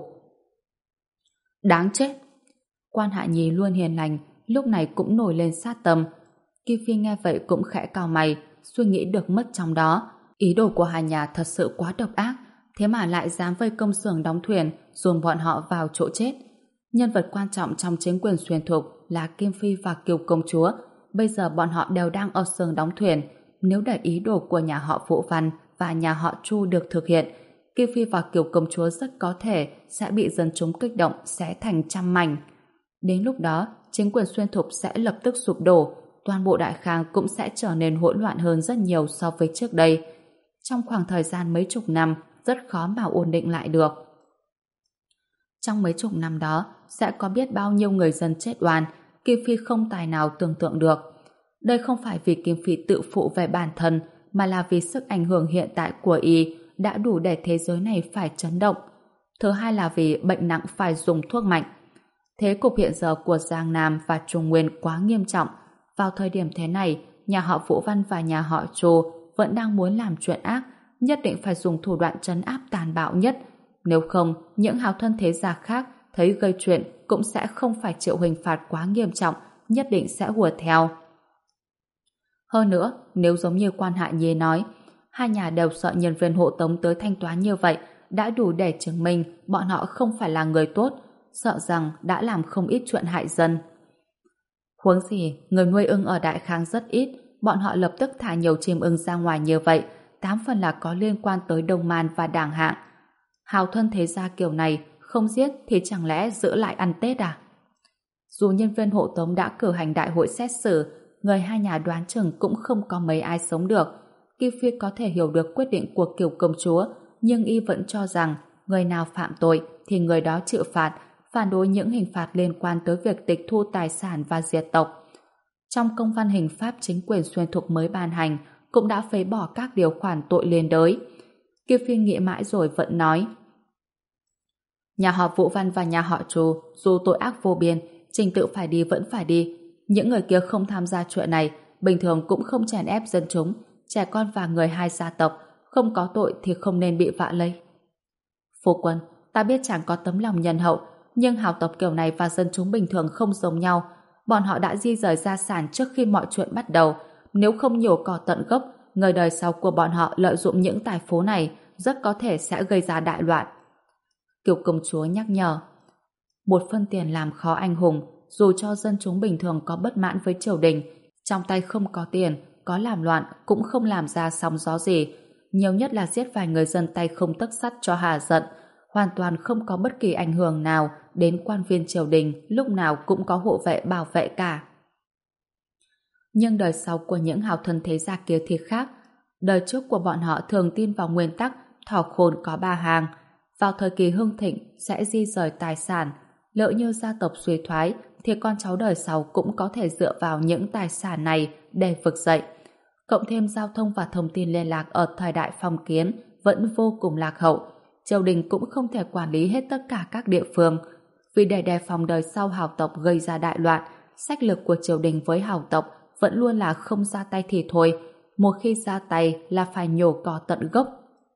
Đáng chết! Quan Hạ Nhi luôn hiền lành, lúc này cũng nổi lên sát tâm. Kim Phi nghe vậy cũng khẽ cau mày, suy nghĩ được mất trong đó. Ý đồ của Hà Nhà thật sự quá độc ác, thế mà lại dám vây công xưởng đóng thuyền, dồn bọn họ vào chỗ chết. Nhân vật quan trọng trong chính quyền Xuyên Thục là Kim Phi và Kiều công chúa. Bây giờ bọn họ đều đang ở xưởng đóng thuyền. Nếu để ý đồ của nhà họ Vũ Văn và nhà họ Chu được thực hiện, Kim Phi và Kiều công chúa rất có thể sẽ bị dân chúng kích động xé thành trăm mảnh. Đến lúc đó, chính quyền Xuyên Thục sẽ lập tức sụp đổ, toàn bộ Đại Khang cũng sẽ trở nên hỗn loạn hơn rất nhiều so với trước đây. Trong khoảng thời gian mấy chục năm, rất khó mà ổn định lại được. Trong mấy chục năm đó, sẽ có biết bao nhiêu người dân chết oan, Kim Phi không tài nào tưởng tượng được. Đây không phải vì Kim Phi tự phụ về bản thân, mà là vì sức ảnh hưởng hiện tại của y đã đủ để thế giới này phải chấn động. Thứ hai là vì bệnh nặng phải dùng thuốc mạnh. Thế cục hiện giờ của Giang Nam và Trung Nguyên quá nghiêm trọng. Vào thời điểm thế này, nhà họ Vũ Văn và nhà họ Chu vẫn đang muốn làm chuyện ác, nhất định phải dùng thủ đoạn trấn áp tàn bạo nhất. Nếu không, những hào thân thế gia khác thấy gây chuyện cũng sẽ không phải chịu hình phạt quá nghiêm trọng, nhất định sẽ hùa theo. Hơn nữa, nếu giống như quan Hạ Nhi nói, hai nhà đều sợ nhân viên hộ tống tới thanh toán như vậy đã đủ để chứng minh bọn họ không phải là người tốt, sợ rằng đã làm không ít chuyện hại dân. Huống gì, người nuôi ưng ở Đại Khang rất ít, bọn họ lập tức thả nhiều chim ưng ra ngoài như vậy, tám phần là có liên quan tới Đông Man và Đảng Hạng. Hào thân thế gia kiểu này, không giết thì chẳng lẽ giữ lại ăn Tết à? Dù nhân viên hộ tống đã cử hành đại hội xét xử, người hai nhà đoán chừng cũng không có mấy ai sống được. Kim Phi có thể hiểu được quyết định của Kiều công chúa, nhưng y vẫn cho rằng người nào phạm tội thì người đó chịu phạt, phản đối những hình phạt liên quan tới việc tịch thu tài sản và diệt tộc. Trong công văn hình pháp chính quyền Xuyên Thục mới ban hành, cũng đã phế bỏ các điều khoản tội liên đới. Kim Phi nghĩ mãi rồi vẫn nói: nhà họ Vũ Văn và nhà họ Chu dù tội ác vô biên, trình tự phải đi vẫn phải đi. Những người kia không tham gia chuyện này, bình thường cũng không chèn ép dân chúng, trẻ con và người hai gia tộc, không có tội thì không nên bị vạ lây. Phu quân, ta biết chàng có tấm lòng nhân hậu, nhưng hào tộc kiểu này và dân chúng bình thường không giống nhau. Bọn họ đã di rời gia sản trước khi mọi chuyện bắt đầu. Nếu không nhổ cỏ tận gốc, người đời sau của bọn họ lợi dụng những tài phú này rất có thể sẽ gây ra đại loạn. Kiều công chúa nhắc nhở: một phân tiền làm khó anh hùng, dù cho dân chúng bình thường có bất mãn với triều đình, trong tay không có tiền, có làm loạn cũng không làm ra sóng gió gì. Nhiều nhất là giết vài người dân tay không tấc sắt cho hà giận, hoàn toàn không có bất kỳ ảnh hưởng nào đến quan viên triều đình, lúc nào cũng có hộ vệ bảo vệ cả. Nhưng đời sau của những hào thân thế gia kia thì khác. Đời trước của bọn họ thường tin vào nguyên tắc thỏ khôn có ba hàng. Vào thời kỳ hưng thịnh sẽ di rời tài sản, lỡ như gia tộc suy thoái thì con cháu đời sau cũng có thể dựa vào những tài sản này để vực dậy. Cộng thêm giao thông và thông tin liên lạc ở thời đại phong kiến vẫn vô cùng lạc hậu, triều đình cũng không thể quản lý hết tất cả các địa phương. Vì để đề phòng đời sau hào tộc gây ra đại loạn, sách lược của triều đình với hào tộc vẫn luôn là không ra tay thì thôi, một khi ra tay là phải nhổ cỏ tận gốc.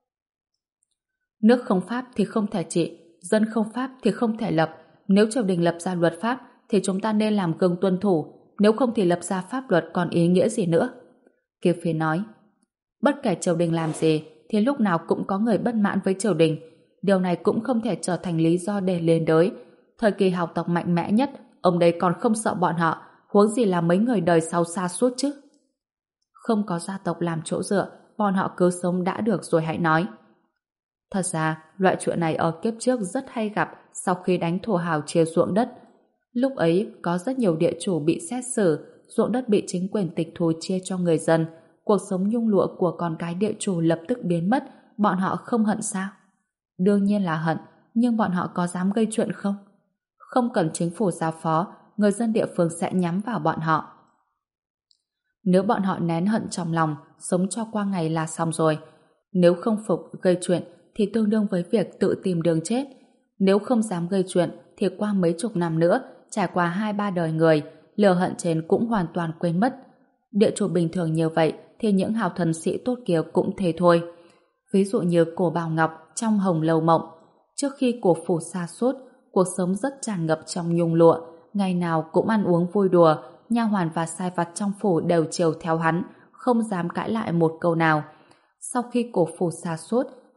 Nước không pháp thì không thể trị, dân không pháp thì không thể lập. Nếu triều đình lập ra luật pháp thì chúng ta nên làm gương tuân thủ, nếu không thì lập ra pháp luật còn ý nghĩa gì nữa. Kiều Phi nói: bất kể triều đình làm gì thì lúc nào cũng có người bất mãn với triều đình. Điều này cũng không thể trở thành lý do để lên đới. Thời kỳ hào tộc mạnh mẽ nhất, ông đây còn không sợ bọn họ, huống gì là mấy người đời sau sa sút chứ. Không có gia tộc làm chỗ dựa, bọn họ cứ sống đã được rồi hãy nói. Thật ra, loại chuyện này ở kiếp trước rất hay gặp sau khi đánh thổ hào chia ruộng đất. Lúc ấy, có rất nhiều địa chủ bị xét xử, ruộng đất bị chính quyền tịch thu chia cho người dân. Cuộc sống nhung lụa của con cái địa chủ lập tức biến mất, bọn họ không hận sao? Đương nhiên là hận, nhưng bọn họ có dám gây chuyện không? Không cần chính phủ giao phó, người dân địa phương sẽ nhắm vào bọn họ. Nếu bọn họ nén hận trong lòng, sống cho qua ngày là xong rồi. Nếu không phục gây chuyện thì tương đương với việc tự tìm đường chết. Nếu không dám gây chuyện thì qua mấy chục năm nữa, trải qua hai ba đời người, lửa hận trên cũng hoàn toàn quên mất. Địa chủ bình thường như vậy thì những hào thần sĩ tốt kia cũng thế thôi. Ví dụ như Cổ Bào Ngọc trong Hồng Lâu Mộng. Trước khi cổ phủ sa sút, cuộc sống rất tràn ngập trong nhung lụa, ngày nào cũng ăn uống vui đùa, nha hoàn và sai vặt trong phủ đều chiều theo hắn, không dám cãi lại một câu nào. Sau khi cổ phủ sa sút,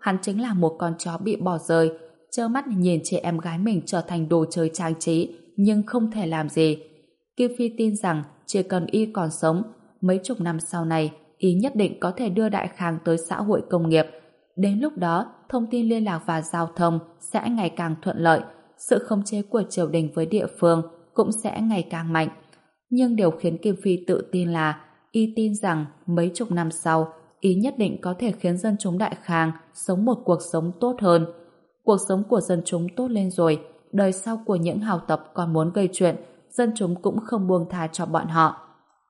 hắn chính là một con chó bị bỏ rơi, trơ mắt nhìn chị em gái mình trở thành đồ chơi trang trí, nhưng không thể làm gì. Kim Phi tin rằng chỉ cần y còn sống, mấy chục năm sau này, y nhất định có thể đưa Đại Khang tới xã hội công nghiệp. Đến lúc đó, thông tin liên lạc và giao thông sẽ ngày càng thuận lợi, sự khống chế của triều đình với địa phương cũng sẽ ngày càng mạnh. Nhưng điều khiến Kim Phi tự tin là y tin rằng mấy chục năm sau, y nhất định có thể khiến dân chúng Đại Khang sống một cuộc sống tốt hơn. Cuộc sống của dân chúng tốt lên rồi, đời sau của những hào tập còn muốn gây chuyện, dân chúng cũng không buông tha cho bọn họ.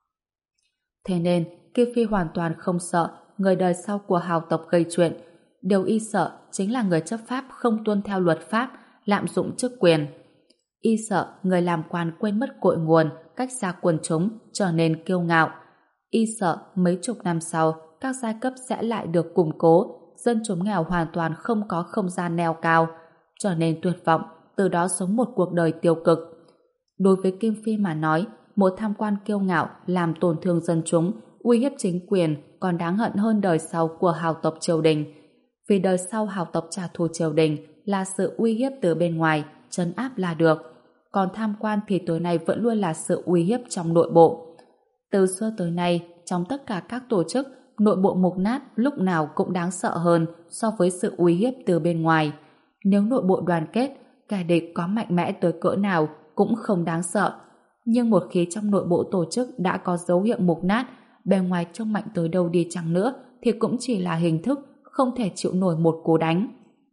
Thế nên, Kim Phi hoàn toàn không sợ người đời sau của hào tộc gây chuyện. Điều y sợ chính là người chấp pháp không tuân theo luật pháp, lạm dụng chức quyền. Y sợ người làm quan quên mất cội nguồn, cách xa quần chúng, trở nên kiêu ngạo. Y sợ mấy chục năm sau, các giai cấp sẽ lại được củng cố, dân chúng nghèo hoàn toàn không có không gian neo cao, trở nên tuyệt vọng, từ đó sống một cuộc đời tiêu cực. Đối với Kim Phi mà nói, một tham quan kiêu ngạo làm tổn thương dân chúng, uy hiếp chính quyền còn đáng hận hơn đời sau của hào tộc triều đình. Vì đời sau hào tộc trả thù triều đình là sự uy hiếp từ bên ngoài, trấn áp là được. Còn tham quan thì tối nay vẫn luôn là sự uy hiếp trong nội bộ. Từ xưa tới nay, trong tất cả các tổ chức, nội bộ mục nát lúc nào cũng đáng sợ hơn so với sự uy hiếp từ bên ngoài. Nếu nội bộ đoàn kết, kẻ địch có mạnh mẽ tới cỡ nào cũng không đáng sợ. Nhưng một khi trong nội bộ tổ chức đã có dấu hiệu mục nát, bề ngoài trông mạnh tới đâu đi chăng nữa thì cũng chỉ là hình thức, không thể chịu nổi một cú đánh.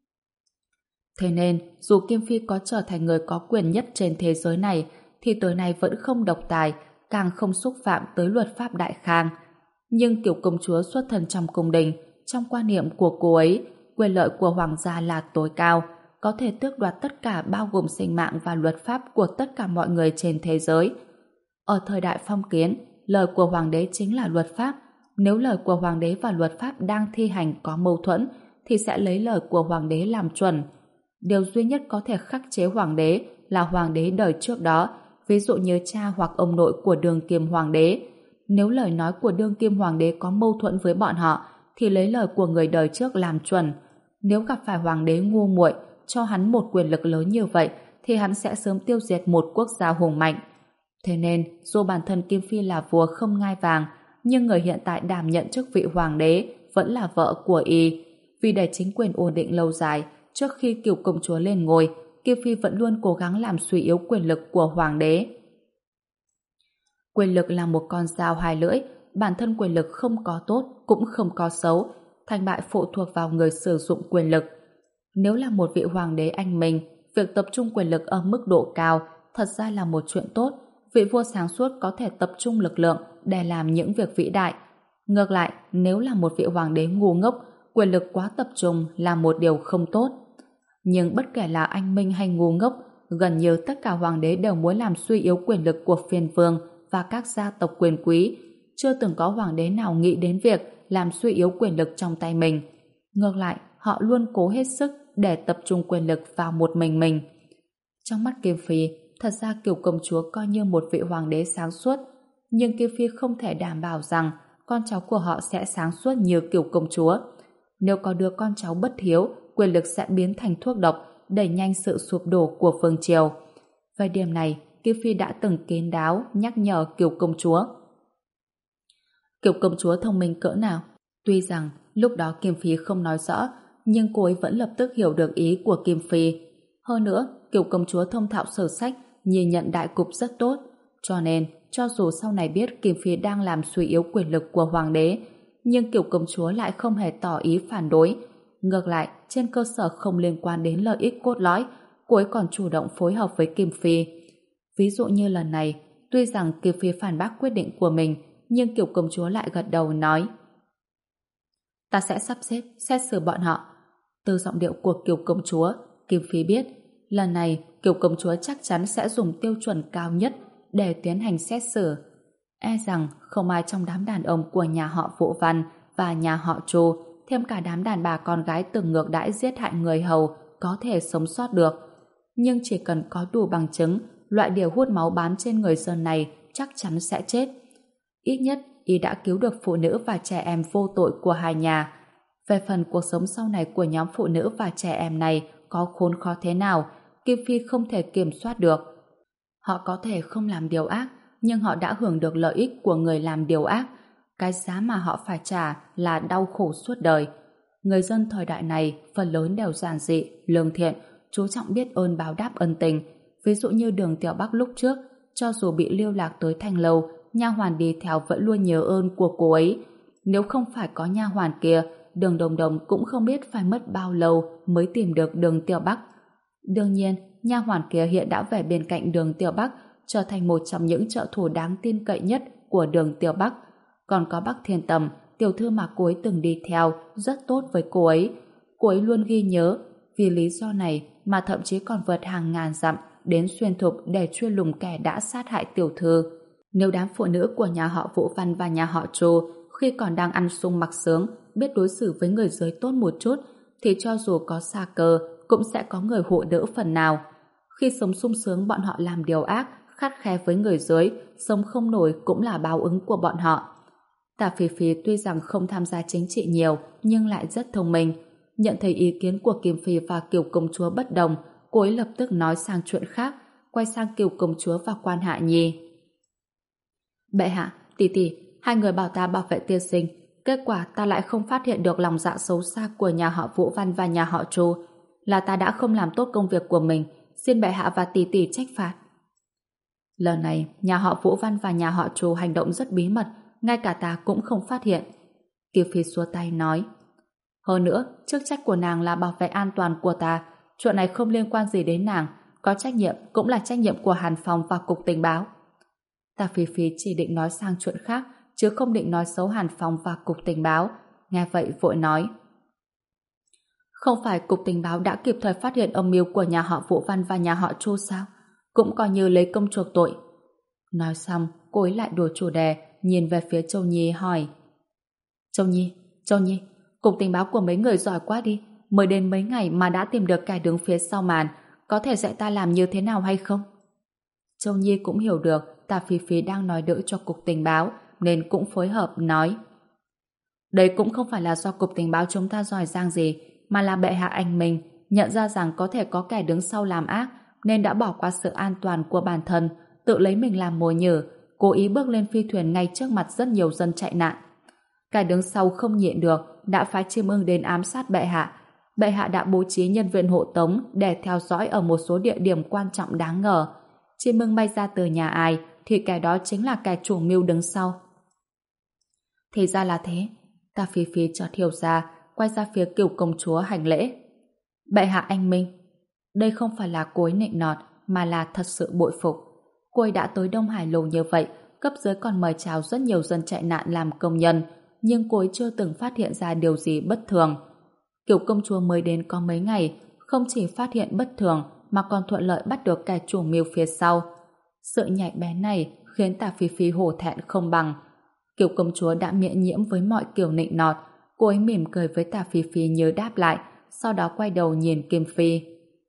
Thế nên, dù Kim Phi có trở thành người có quyền nhất trên thế giới này, thì tới nay vẫn không độc tài, càng không xúc phạm tới luật pháp Đại Khang. Nhưng kiểu công chúa xuất thân trong cung đình, trong quan niệm của cô ấy, quyền lợi của hoàng gia là tối cao, có thể tước đoạt tất cả bao gồm sinh mạng và luật pháp của tất cả mọi người trên thế giới. Ở thời đại phong kiến, lời của hoàng đế chính là luật pháp. Nếu lời của hoàng đế và luật pháp đang thi hành có mâu thuẫn, thì sẽ lấy lời của hoàng đế làm chuẩn. Điều duy nhất có thể khắc chế hoàng đế là hoàng đế đời trước đó, ví dụ như cha hoặc ông nội của đương kim hoàng đế. Nếu lời nói của đương kim hoàng đế có mâu thuẫn với bọn họ, thì lấy lời của người đời trước làm chuẩn. Nếu gặp phải hoàng đế ngu muội, cho hắn một quyền lực lớn như vậy, thì hắn sẽ sớm tiêu diệt một quốc gia hùng mạnh. Thế nên, dù bản thân Kim Phi là vua không ngai vàng, nhưng người hiện tại đảm nhận chức vị hoàng đế vẫn là vợ của y. Vì để chính quyền ổn định lâu dài, trước khi cửu công chúa lên ngôi, Kim Phi vẫn luôn cố gắng làm suy yếu quyền lực của hoàng đế. Quyền lực là một con dao hai lưỡi, bản thân quyền lực không có tốt, cũng không có xấu, thành bại phụ thuộc vào người sử dụng quyền lực. Nếu là một vị hoàng đế anh minh, việc tập trung quyền lực ở mức độ cao thật ra là một chuyện tốt. Vị vua sáng suốt có thể tập trung lực lượng để làm những việc vĩ đại. Ngược lại, nếu là một vị hoàng đế ngu ngốc, quyền lực quá tập trung là một điều không tốt. Nhưng bất kể là anh minh hay ngu ngốc, gần như tất cả hoàng đế đều muốn làm suy yếu quyền lực của phiên vương và các gia tộc quyền quý. Chưa từng có hoàng đế nào nghĩ đến việc làm suy yếu quyền lực trong tay mình. Ngược lại, họ luôn cố hết sức để tập trung quyền lực vào một mình mình. Trong mắt Kim Phi, thật ra Kiều công chúa coi như một vị hoàng đế sáng suốt, nhưng Kim Phi không thể đảm bảo rằng con cháu của họ sẽ sáng suốt như Kiều công chúa. Nếu có đứa con cháu bất hiếu, quyền lực sẽ biến thành thuốc độc, đẩy nhanh sự sụp đổ của vương triều. Về điểm này, Kim Phi đã từng kín đáo nhắc nhở Kiều công chúa. Kiều công chúa thông minh cỡ nào? Tuy rằng lúc đó Kim Phi không nói rõ, nhưng cô ấy vẫn lập tức hiểu được ý của Kim Phi. Hơn nữa, Kiều công chúa thông thạo sử sách, nhìn nhận đại cục rất tốt, cho nên cho dù sau này biết Kim Phi đang làm suy yếu quyền lực của hoàng đế, nhưng Kiều công chúa lại không hề tỏ ý phản đối. Ngược lại, trên cơ sở không liên quan đến lợi ích cốt lõi, cô ấy còn chủ động phối hợp với Kim Phi. Ví dụ như lần này, tuy rằng Kim Phi phản bác quyết định của mình, nhưng Kiều công chúa lại gật đầu nói: "Ta sẽ sắp xếp xét xử bọn họ." Từ giọng điệu của Kiều công chúa, Kim Phi biết lần này Kiều công chúa chắc chắn sẽ dùng tiêu chuẩn cao nhất để tiến hành xét xử. E rằng không ai trong đám đàn ông của nhà họ Vũ Văn và nhà họ Chu, thêm cả đám đàn bà con gái từng ngược đãi giết hại người hầu, có thể sống sót được. Nhưng chỉ cần có đủ bằng chứng, loại điều hút máu bám trên người Sơn này chắc chắn sẽ chết. Ít nhất y đã cứu được phụ nữ và trẻ em vô tội của hai nhà. Về phần cuộc sống sau này của nhóm phụ nữ và trẻ em này có khốn khó thế nào, Kim Phi không thể kiểm soát được. Họ có thể không làm điều ác, nhưng họ đã hưởng được lợi ích của người làm điều ác. Cái giá mà họ phải trả là đau khổ suốt đời. Người dân thời đại này phần lớn đều giản dị, lương thiện, chú trọng biết ơn báo đáp ân tình. Ví dụ như Đường Tiểu Bắc lúc trước, cho dù bị lưu lạc tới Thanh Lâu, nha hoàn đi theo vẫn luôn nhớ ơn của cô ấy. Nếu không phải có nha hoàn kia, Đường Đồng Đồng cũng không biết phải mất bao lâu mới tìm được Đường Tiểu Bắc. Đương nhiên, nha hoàn kia hiện đã về bên cạnh Đường Tiểu Bắc, trở thành một trong những trợ thủ đáng tin cậy nhất của Đường Tiểu Bắc. Còn có Bắc Thiên Tầm, tiểu thư mà cô ấy từng đi theo, rất tốt với cô ấy. Cô ấy luôn ghi nhớ, vì lý do này mà thậm chí còn vượt hàng ngàn dặm đến Xuyên Thục để truy lùng kẻ đã sát hại tiểu thư. Nếu đám phụ nữ của nhà họ Vũ Văn và nhà họ Chu khi còn đang ăn sung mặc sướng biết đối xử với người dưới tốt một chút, thì cho dù có xa cơ cũng sẽ có người hộ đỡ phần nào. Khi sống sung sướng bọn họ làm điều ác, khắt khe với người dưới, sống không nổi cũng là báo ứng của bọn họ. Tả Phỉ Phỉ tuy rằng không tham gia chính trị nhiều nhưng lại rất thông minh. Nhận thấy ý kiến của Kim Phi và Kiều công chúa bất đồng, cô ấy lập tức nói sang chuyện khác, quay sang Kiều công chúa và Quan Hạ Nhi. Bệ hạ, tỷ tỷ, hai người bảo ta bảo vệ tiên sinh, kết quả ta lại không phát hiện được lòng dạ xấu xa của nhà họ Vũ Văn và nhà họ Chu, là ta đã không làm tốt công việc của mình, xin bệ hạ và tỷ tỷ trách phạt. Lần này, nhà họ Vũ Văn và nhà họ Chu hành động rất bí mật, ngay cả ta cũng không phát hiện. Kiều Phi xua tay nói, hơn nữa, chức trách của nàng là bảo vệ an toàn của ta, chuyện này không liên quan gì đến nàng, có trách nhiệm cũng là trách nhiệm của Hàn Phòng và Cục Tình báo. Tả Phi Phi chỉ định nói sang chuyện khác, chứ không định nói xấu Hàn Phòng và Cục Tình báo. Nghe vậy vội nói, không phải Cục Tình báo đã kịp thời phát hiện âm mưu của nhà họ Vũ Văn và nhà họ Chu sao? Cũng coi như lấy công chuộc tội. Nói xong, cô ấy lại đổi chủ đề, nhìn về phía Châu Nhi hỏi, Châu Nhi, Châu Nhi, Cục Tình báo của mấy người giỏi quá đi, mới đến mấy ngày mà đã tìm được kẻ đứng phía sau màn, có thể dạy ta làm như thế nào hay không? Châu Nhi cũng hiểu được Tả Phi Phi đang nói đỡ cho Cục Tình báo, nên cũng phối hợp nói, đây cũng không phải là do Cục Tình báo chúng ta giỏi giang gì, mà là bệ hạ anh mình nhận ra rằng có thể có kẻ đứng sau làm ác, nên đã bỏ qua sự an toàn của bản thân, tự lấy mình làm mồi nhử, cố ý bước lên phi thuyền ngay trước mặt rất nhiều dân chạy nạn. Kẻ đứng sau không nhịn được, đã phái chim ưng đến ám sát bệ hạ. Bệ hạ đã bố trí nhân viên hộ tống để theo dõi ở một số địa điểm quan trọng đáng ngờ. Chim ưng bay ra từ nhà ai, thì kẻ đó chính là kẻ chủ mưu đứng sau. Thì ra là thế. Tả Phi Phi chợt hiểu ra, quay ra phía Kiều công chúa hành lễ. Bệ hạ anh minh. Đây không phải là cô ấy nịnh nọt, mà là thật sự bội phục. Cô ấy đã tới Đông Hải lâu như vậy, cấp dưới còn mời chào rất nhiều dân chạy nạn làm công nhân, nhưng cô ấy chưa từng phát hiện ra điều gì bất thường. Kiều công chúa mới đến có mấy ngày, không chỉ phát hiện bất thường mà còn thuận lợi bắt được kẻ chủ mưu phía sau. Sự nhạy bén này khiến Tả Phi Phi hổ thẹn không bằng. Kiều công chúa đã miễn nhiễm với mọi kiểu nịnh nọt, cô ấy mỉm cười với Tả Phi Phi nhớ đáp lại, sau đó quay đầu nhìn Kim Phi.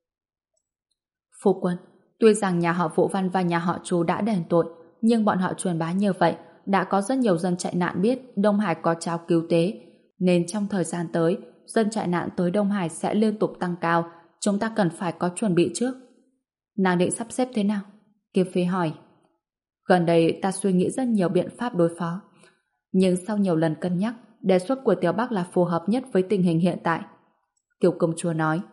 Phu quân, tuy rằng nhà họ Vũ Văn và nhà họ Chu đã đền tội, nhưng bọn họ truyền bá như vậy, đã có rất nhiều dân chạy nạn biết Đông Hải có cháo cứu tế, nên trong thời gian tới, dân chạy nạn tới Đông Hải sẽ liên tục tăng cao, chúng ta cần phải có chuẩn bị trước. Nàng định sắp xếp thế nào? Kim Phi hỏi. Gần đây ta suy nghĩ rất nhiều biện pháp đối phó, nhưng sau nhiều lần cân nhắc, đề xuất của Tiểu Bắc là phù hợp nhất với tình hình hiện tại. Kiều công chúa nói.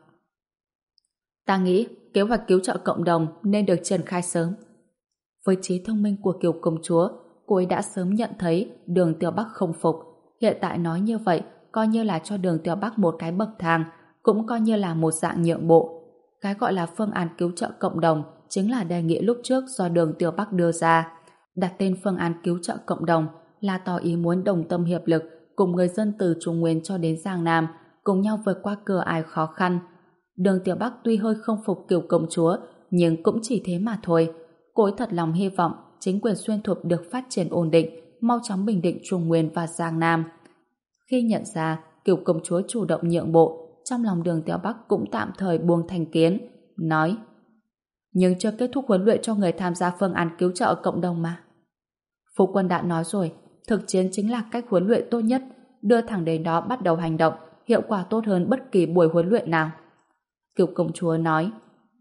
Ta nghĩ kế hoạch cứu trợ cộng đồng nên được triển khai sớm. Với trí thông minh của Kiều công chúa, cô ấy đã sớm nhận thấy Đường Tiểu Bắc không phục. Hiện tại nói như vậy, coi như là cho Đường Tiểu Bắc một cái bậc thang, cũng coi như là một dạng nhượng bộ. Cái gọi là phương án cứu trợ cộng đồng chính là đề nghị lúc trước do Đường Tiểu Bắc đưa ra. Đặt tên phương án cứu trợ cộng đồng là tỏ ý muốn đồng tâm hiệp lực cùng người dân từ Trung Nguyên cho đến Giang Nam cùng nhau vượt qua cửa ải khó khăn. Đường Tiểu Bắc tuy hơi không phục Kiều công chúa, nhưng cũng chỉ thế mà thôi. Cô ấy thật lòng hy vọng chính quyền Xuyên Thục được phát triển ổn định, mau chóng bình định Trung Nguyên và Giang Nam. Khi nhận ra Kiều công chúa chủ động nhượng bộ, trong lòng Đường Tiểu Bắc cũng tạm thời buông thành kiến, nói: nhưng chưa kết thúc huấn luyện cho người tham gia phương án cứu trợ cộng đồng mà. Phu quân đã nói rồi, thực chiến chính là cách huấn luyện tốt nhất, đưa thẳng đến đó bắt đầu hành động, hiệu quả tốt hơn bất kỳ buổi huấn luyện nào. Kiều công chúa nói.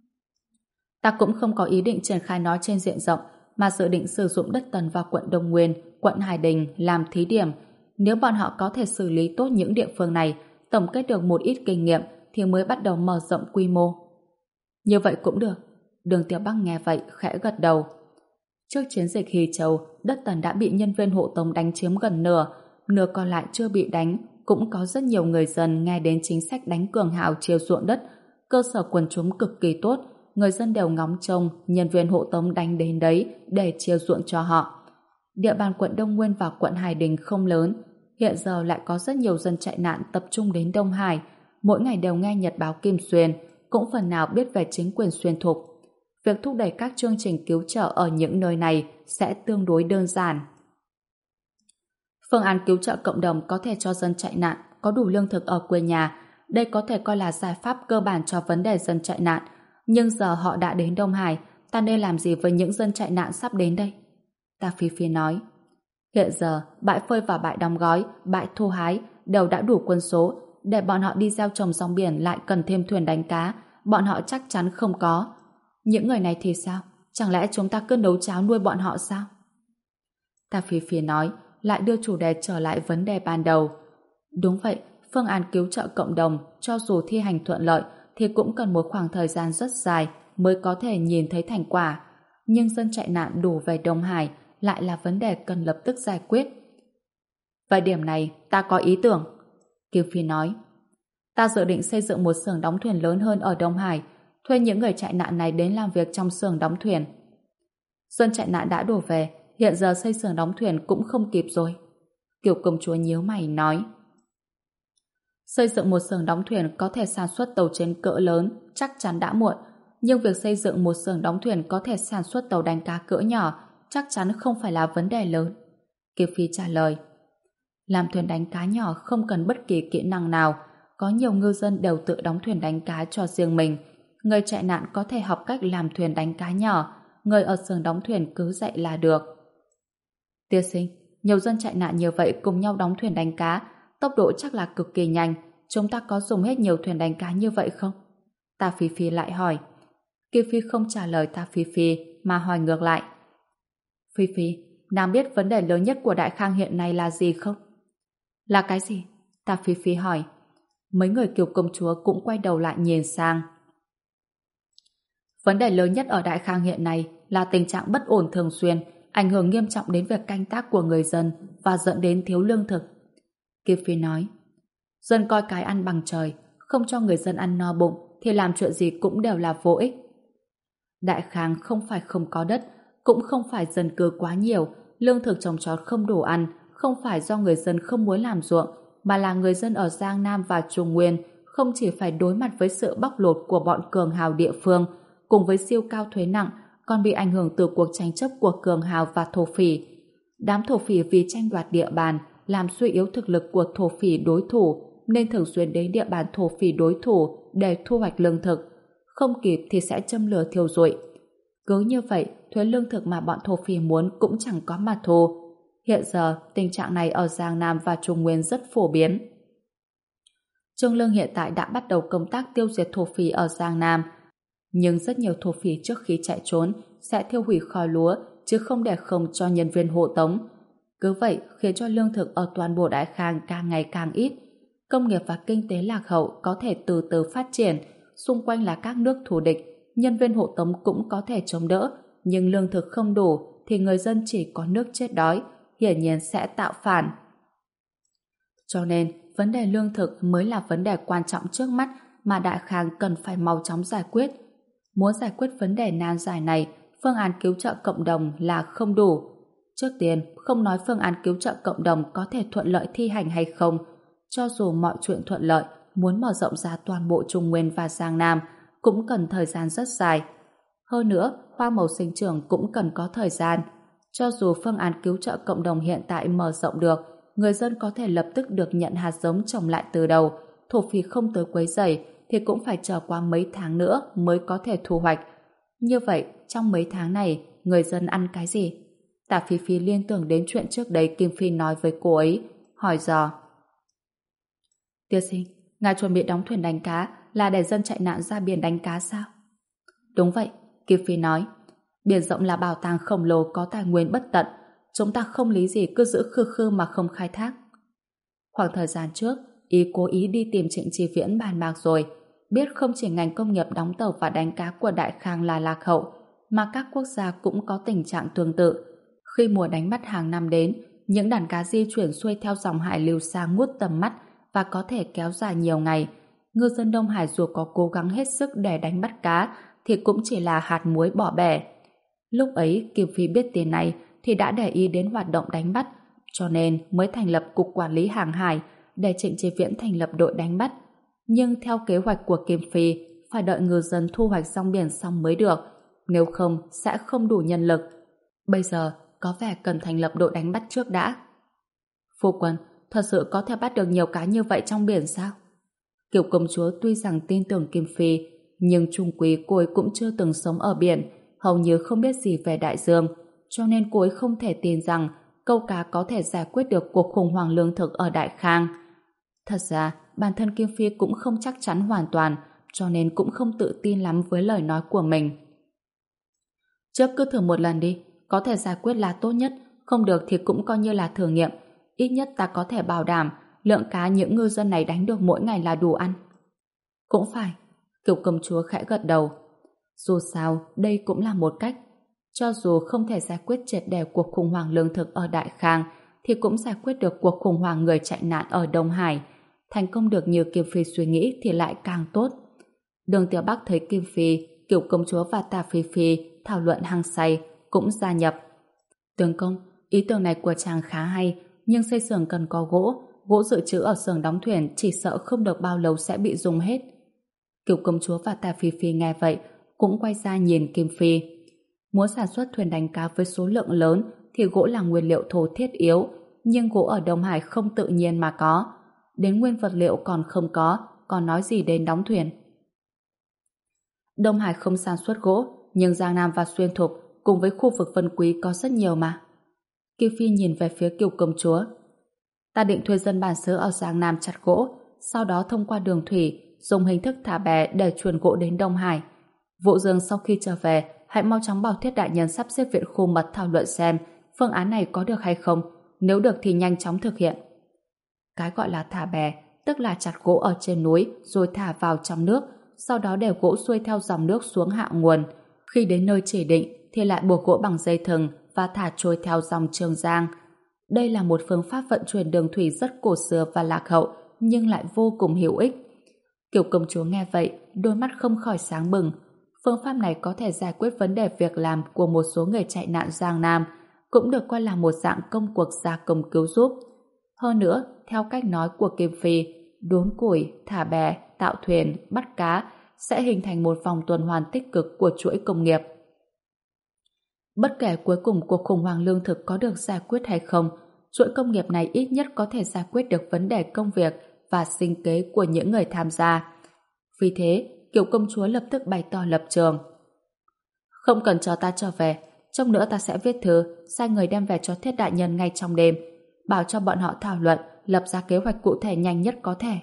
Ta cũng không có ý định triển khai nó trên diện rộng, mà dự định sử dụng đất Tần và quận Đông Nguyên, quận Hải Đình làm thí điểm. Nếu bọn họ có thể xử lý tốt những địa phương này, tổng kết được một ít kinh nghiệm thì mới bắt đầu mở rộng quy mô. Như vậy cũng được. Đường Tiểu Bắc nghe vậy khẽ gật đầu. Trước chiến dịch Hy Châu, đất Tần đã bị nhân viên hộ tống đánh chiếm gần nửa, nửa còn lại chưa bị đánh. Cũng có rất nhiều người dân nghe đến chính sách đánh cường hào chiều ruộng đất, cơ sở quần chúng cực kỳ tốt, người dân đều ngóng trông nhân viên hộ tống đánh đến đấy để chiều ruộng cho họ. Địa bàn quận Đông Nguyên và quận Hải Đình không lớn, hiện giờ lại có rất nhiều dân chạy nạn tập trung đến Đông Hải, mỗi ngày đều nghe nhật báo Kim Xuyên, cũng phần nào biết về chính quyền xuyên thục. Việc thúc đẩy các chương trình cứu trợ ở những nơi này sẽ tương đối đơn giản. Phương án cứu trợ cộng đồng có thể cho dân chạy nạn có đủ lương thực ở quê nhà. Đây có thể coi là giải pháp cơ bản cho vấn đề dân chạy nạn. Nhưng giờ họ đã đến Đông Hải, ta nên làm gì với những dân chạy nạn sắp đến đây? Ta Phi Phi nói. Hiện giờ, bãi phơi và bãi đóng gói, bãi thu hái đều đã đủ quân số. Để bọn họ đi gieo trồng rong biển lại cần thêm thuyền đánh cá. Bọn họ chắc chắn không có. Những người này thì sao? Chẳng lẽ chúng ta cứ nấu cháo nuôi bọn họ sao? Ta Phi Phi nói, lại đưa chủ đề trở lại vấn đề ban đầu. Đúng vậy, phương án cứu trợ cộng đồng cho dù thi hành thuận lợi thì cũng cần một khoảng thời gian rất dài mới có thể nhìn thấy thành quả. Nhưng dân chạy nạn đổ về Đông Hải lại là vấn đề cần lập tức giải quyết. Về điểm này, ta có ý tưởng. Kiều Phi nói. Ta dự định xây dựng một xưởng đóng thuyền lớn hơn ở Đông Hải, thuê những người chạy nạn này đến làm việc trong xưởng đóng thuyền. Dân chạy nạn đã đổ về, hiện giờ xây xưởng đóng thuyền cũng không kịp rồi. Kiều công chúa nhíu mày nói. Xây dựng một xưởng đóng thuyền có thể sản xuất tàu chiến cỡ lớn chắc chắn đã muộn, nhưng việc xây dựng một xưởng đóng thuyền có thể sản xuất tàu đánh cá cỡ nhỏ chắc chắn không phải là vấn đề lớn. Kiều Phi trả lời. Làm thuyền đánh cá nhỏ không cần bất kỳ kỹ năng nào, có nhiều ngư dân đều tự đóng thuyền đánh cá cho riêng mình. Người chạy nạn có thể học cách làm thuyền đánh cá nhỏ, người ở xưởng đóng thuyền cứ dạy là được. Tiên sinh, nhiều dân chạy nạn như vậy cùng nhau đóng thuyền đánh cá, tốc độ chắc là cực kỳ nhanh. Chúng ta có dùng hết nhiều thuyền đánh cá như vậy không? Ta Phi Phi lại hỏi. Kiều Phi không trả lời Ta Phi Phi mà hỏi ngược lại. Phi Phi, nàng biết vấn đề lớn nhất của Đại Khang hiện nay là gì không? Là cái gì? Ta Phi Phi hỏi. Mấy người Kiều công chúa cũng quay đầu lại nhìn sang. Vấn đề lớn nhất ở Đại Khang hiện nay là tình trạng bất ổn thường xuyên, ảnh hưởng nghiêm trọng đến việc canh tác của người dân và dẫn đến thiếu lương thực. Kiều Phi nói. Dân coi cái ăn bằng trời, không cho người dân ăn no bụng thì làm chuyện gì cũng đều là vô ích. Đại Khang không phải không có đất, cũng không phải dân cư quá nhiều, lương thực trồng trọt không đủ ăn, không phải do người dân không muốn làm ruộng, mà là người dân ở Giang Nam và Trung Nguyên không chỉ phải đối mặt với sự bóc lột của bọn cường hào địa phương, cùng với siêu cao thuế nặng, còn bị ảnh hưởng từ cuộc tranh chấp của cường hào và thổ phỉ. Đám thổ phỉ vì tranh đoạt địa bàn, làm suy yếu thực lực của thổ phỉ đối thủ, nên thường xuyên đến địa bàn thổ phỉ đối thủ để thu hoạch lương thực. Không kịp thì sẽ châm lửa thiêu rụi. Cứ như vậy, thuế lương thực mà bọn thổ phỉ muốn cũng chẳng có mà thu. Hiện giờ, tình trạng này ở Giang Nam và Trung Nguyên rất phổ biến. Trương Lương hiện tại đã bắt đầu công tác tiêu diệt thổ phỉ ở Giang Nam. Nhưng rất nhiều thổ phỉ trước khi chạy trốn sẽ thiêu hủy kho lúa, chứ không để không cho nhân viên hộ tống. Cứ vậy khiến cho lương thực ở toàn bộ Đại Khang càng ngày càng ít. Công nghiệp và kinh tế lạc hậu có thể từ từ phát triển, xung quanh là các nước thù địch, nhân viên hộ tống cũng có thể chống đỡ, nhưng lương thực không đủ thì người dân chỉ có nước chết đói, hiển nhiên sẽ tạo phản. Cho nên, vấn đề lương thực mới là vấn đề quan trọng trước mắt mà Đại Khang cần phải mau chóng giải quyết. Muốn giải quyết vấn đề nan giải này, phương án cứu trợ cộng đồng là không đủ. Trước tiên, không nói phương án cứu trợ cộng đồng có thể thuận lợi thi hành hay không, cho dù mọi chuyện thuận lợi, muốn mở rộng ra toàn bộ Trung Nguyên và Giang Nam cũng cần thời gian rất dài. Hơn nữa, hoa màu sinh trưởng cũng cần có thời gian. Cho dù phương án cứu trợ cộng đồng hiện tại mở rộng được, người dân có thể lập tức được nhận hạt giống trồng lại từ đầu, thổ phỉ không tới quấy rầy thì cũng phải chờ qua mấy tháng nữa mới có thể thu hoạch. Như vậy, trong mấy tháng này, người dân ăn cái gì? Tạ Phi Phi liên tưởng đến chuyện trước đây Kim Phi nói với cô ấy, hỏi dò. Tiên sinh, ngài chuẩn bị đóng thuyền đánh cá là để dân chạy nạn ra biển đánh cá sao? Đúng vậy, Kim Phi nói. Biển rộng là bảo tàng khổng lồ có tài nguyên bất tận, chúng ta không lý gì cứ giữ khư khư mà không khai thác. Khoảng thời gian trước, ý cố ý đi tìm Trịnh Chi Viễn bàn bạc rồi, biết không chỉ ngành công nghiệp đóng tàu và đánh cá của Đại Khang là lạc hậu, mà các quốc gia cũng có tình trạng tương tự. Khi mùa đánh bắt hàng năm đến, những đàn cá di chuyển xuôi theo dòng hải lưu xa ngút tầm mắt và có thể kéo dài nhiều ngày. Ngư dân Đông Hải dù có cố gắng hết sức để đánh bắt cá thì cũng chỉ là hạt muối bỏ bể. Lúc ấy Kim Phi biết tin này thì đã để ý đến hoạt động đánh bắt, cho nên mới thành lập Cục Quản lý Hàng hải để Trịnh Chi Viễn thành lập đội đánh bắt. Nhưng theo kế hoạch của Kim Phi, phải đợi ngư dân thu hoạch rong biển xong mới được, nếu không sẽ không đủ nhân lực. Bây giờ có vẻ cần thành lập đội đánh bắt trước đã. Phu quân, thật sự có thể bắt được nhiều cá như vậy trong biển sao? Kiều công chúa tuy rằng tin tưởng Kim Phi, nhưng chung quý cô ấy cũng chưa từng sống ở biển, hầu như không biết gì về đại dương, cho nên cô ấy không thể tin rằng câu cá có thể giải quyết được cuộc khủng hoảng lương thực ở Đại Khang. Thật ra, bản thân Kim Phi cũng không chắc chắn hoàn toàn, cho nên cũng không tự tin lắm với lời nói của mình. Trước cứ thử một lần đi, có thể giải quyết là tốt nhất, không được thì cũng coi như là thử nghiệm. Ít nhất ta có thể bảo đảm lượng cá những ngư dân này đánh được mỗi ngày là đủ ăn. Cũng phải, Kiều công chúa khẽ gật đầu. Dù sao, đây cũng là một cách. Cho dù không thể giải quyết triệt để cuộc khủng hoảng lương thực ở Đại Khang, thì cũng giải quyết được cuộc khủng hoảng người chạy nạn ở Đông Hải. Thành công được như Kim Phi suy nghĩ thì lại càng tốt. Đường Tiểu Bắc thấy Kim Phi, Kiều công chúa và Tả Phi Phi thảo luận hăng say, cũng gia nhập. Tướng công, ý tưởng này của chàng khá hay, nhưng xây xưởng cần có gỗ, gỗ dự trữ ở xưởng đóng thuyền chỉ sợ không được bao lâu sẽ bị dùng hết. Kiều công chúa và Tả Phi Phi nghe vậy, cũng quay ra nhìn Kim Phi. Muốn sản xuất thuyền đánh cá với số lượng lớn thì gỗ là nguyên liệu thô thiết yếu, nhưng gỗ ở Đông Hải không tự nhiên mà có. Đến nguyên vật liệu còn không có, còn nói gì đến đóng thuyền. Đông Hải không sản xuất gỗ, nhưng Giang Nam và Xuyên Thục cùng với khu vực Vân Quý có rất nhiều mà. Kim Phi nhìn về phía Kiều công chúa. Ta định thuê dân bản xứ ở Giang Nam chặt gỗ, sau đó thông qua đường thủy, dùng hình thức thả bè để chuyển gỗ đến Đông Hải. Vũ Dương sau khi trở về, hãy mau chóng bảo Thiết đại nhân sắp xếp viện khu mật thảo luận xem phương án này có được hay không, nếu được thì nhanh chóng thực hiện. Cái gọi là thả bè, tức là chặt gỗ ở trên núi rồi thả vào trong nước, sau đó để gỗ xuôi theo dòng nước xuống hạ nguồn. Khi đến nơi chỉ định thì lại buộc gỗ bằng dây thừng và thả trôi theo dòng Trường Giang. Đây là một phương pháp vận chuyển đường thủy rất cổ xưa và lạc hậu, nhưng lại vô cùng hữu ích. Kiều công chúa nghe vậy, đôi mắt không khỏi sáng bừng. Phương pháp này có thể giải quyết vấn đề việc làm của một số người chạy nạn Giang Nam, cũng được coi là một dạng công cuộc gia công cứu giúp. Hơn nữa, theo cách nói của Kim Phi, đốn củi, thả bè, tạo thuyền, bắt cá sẽ hình thành một vòng tuần hoàn tích cực của chuỗi công nghiệp. Bất kể cuối cùng cuộc khủng hoảng lương thực có được giải quyết hay không, chuỗi công nghiệp này ít nhất có thể giải quyết được vấn đề công việc và sinh kế của những người tham gia. Vì thế, Kiều công chúa lập tức bày tỏ lập trường. Không cần chờ ta trở về, chốc nữa ta sẽ viết thư, sai người đem về cho Thiết đại nhân ngay trong đêm, bảo cho bọn họ thảo luận, lập ra kế hoạch cụ thể nhanh nhất có thể.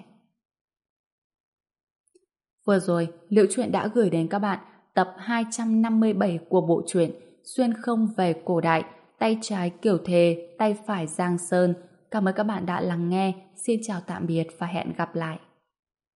Vừa rồi, Liễu Chuyện đã gửi đến các bạn tập hai trăm năm mươi bảy của bộ truyện Xuyên không về cổ đại, tay trái Kiều Thề, tay phải Giang Sơn. Cảm ơn các bạn đã lắng nghe. Xin chào tạm biệt và hẹn gặp lại.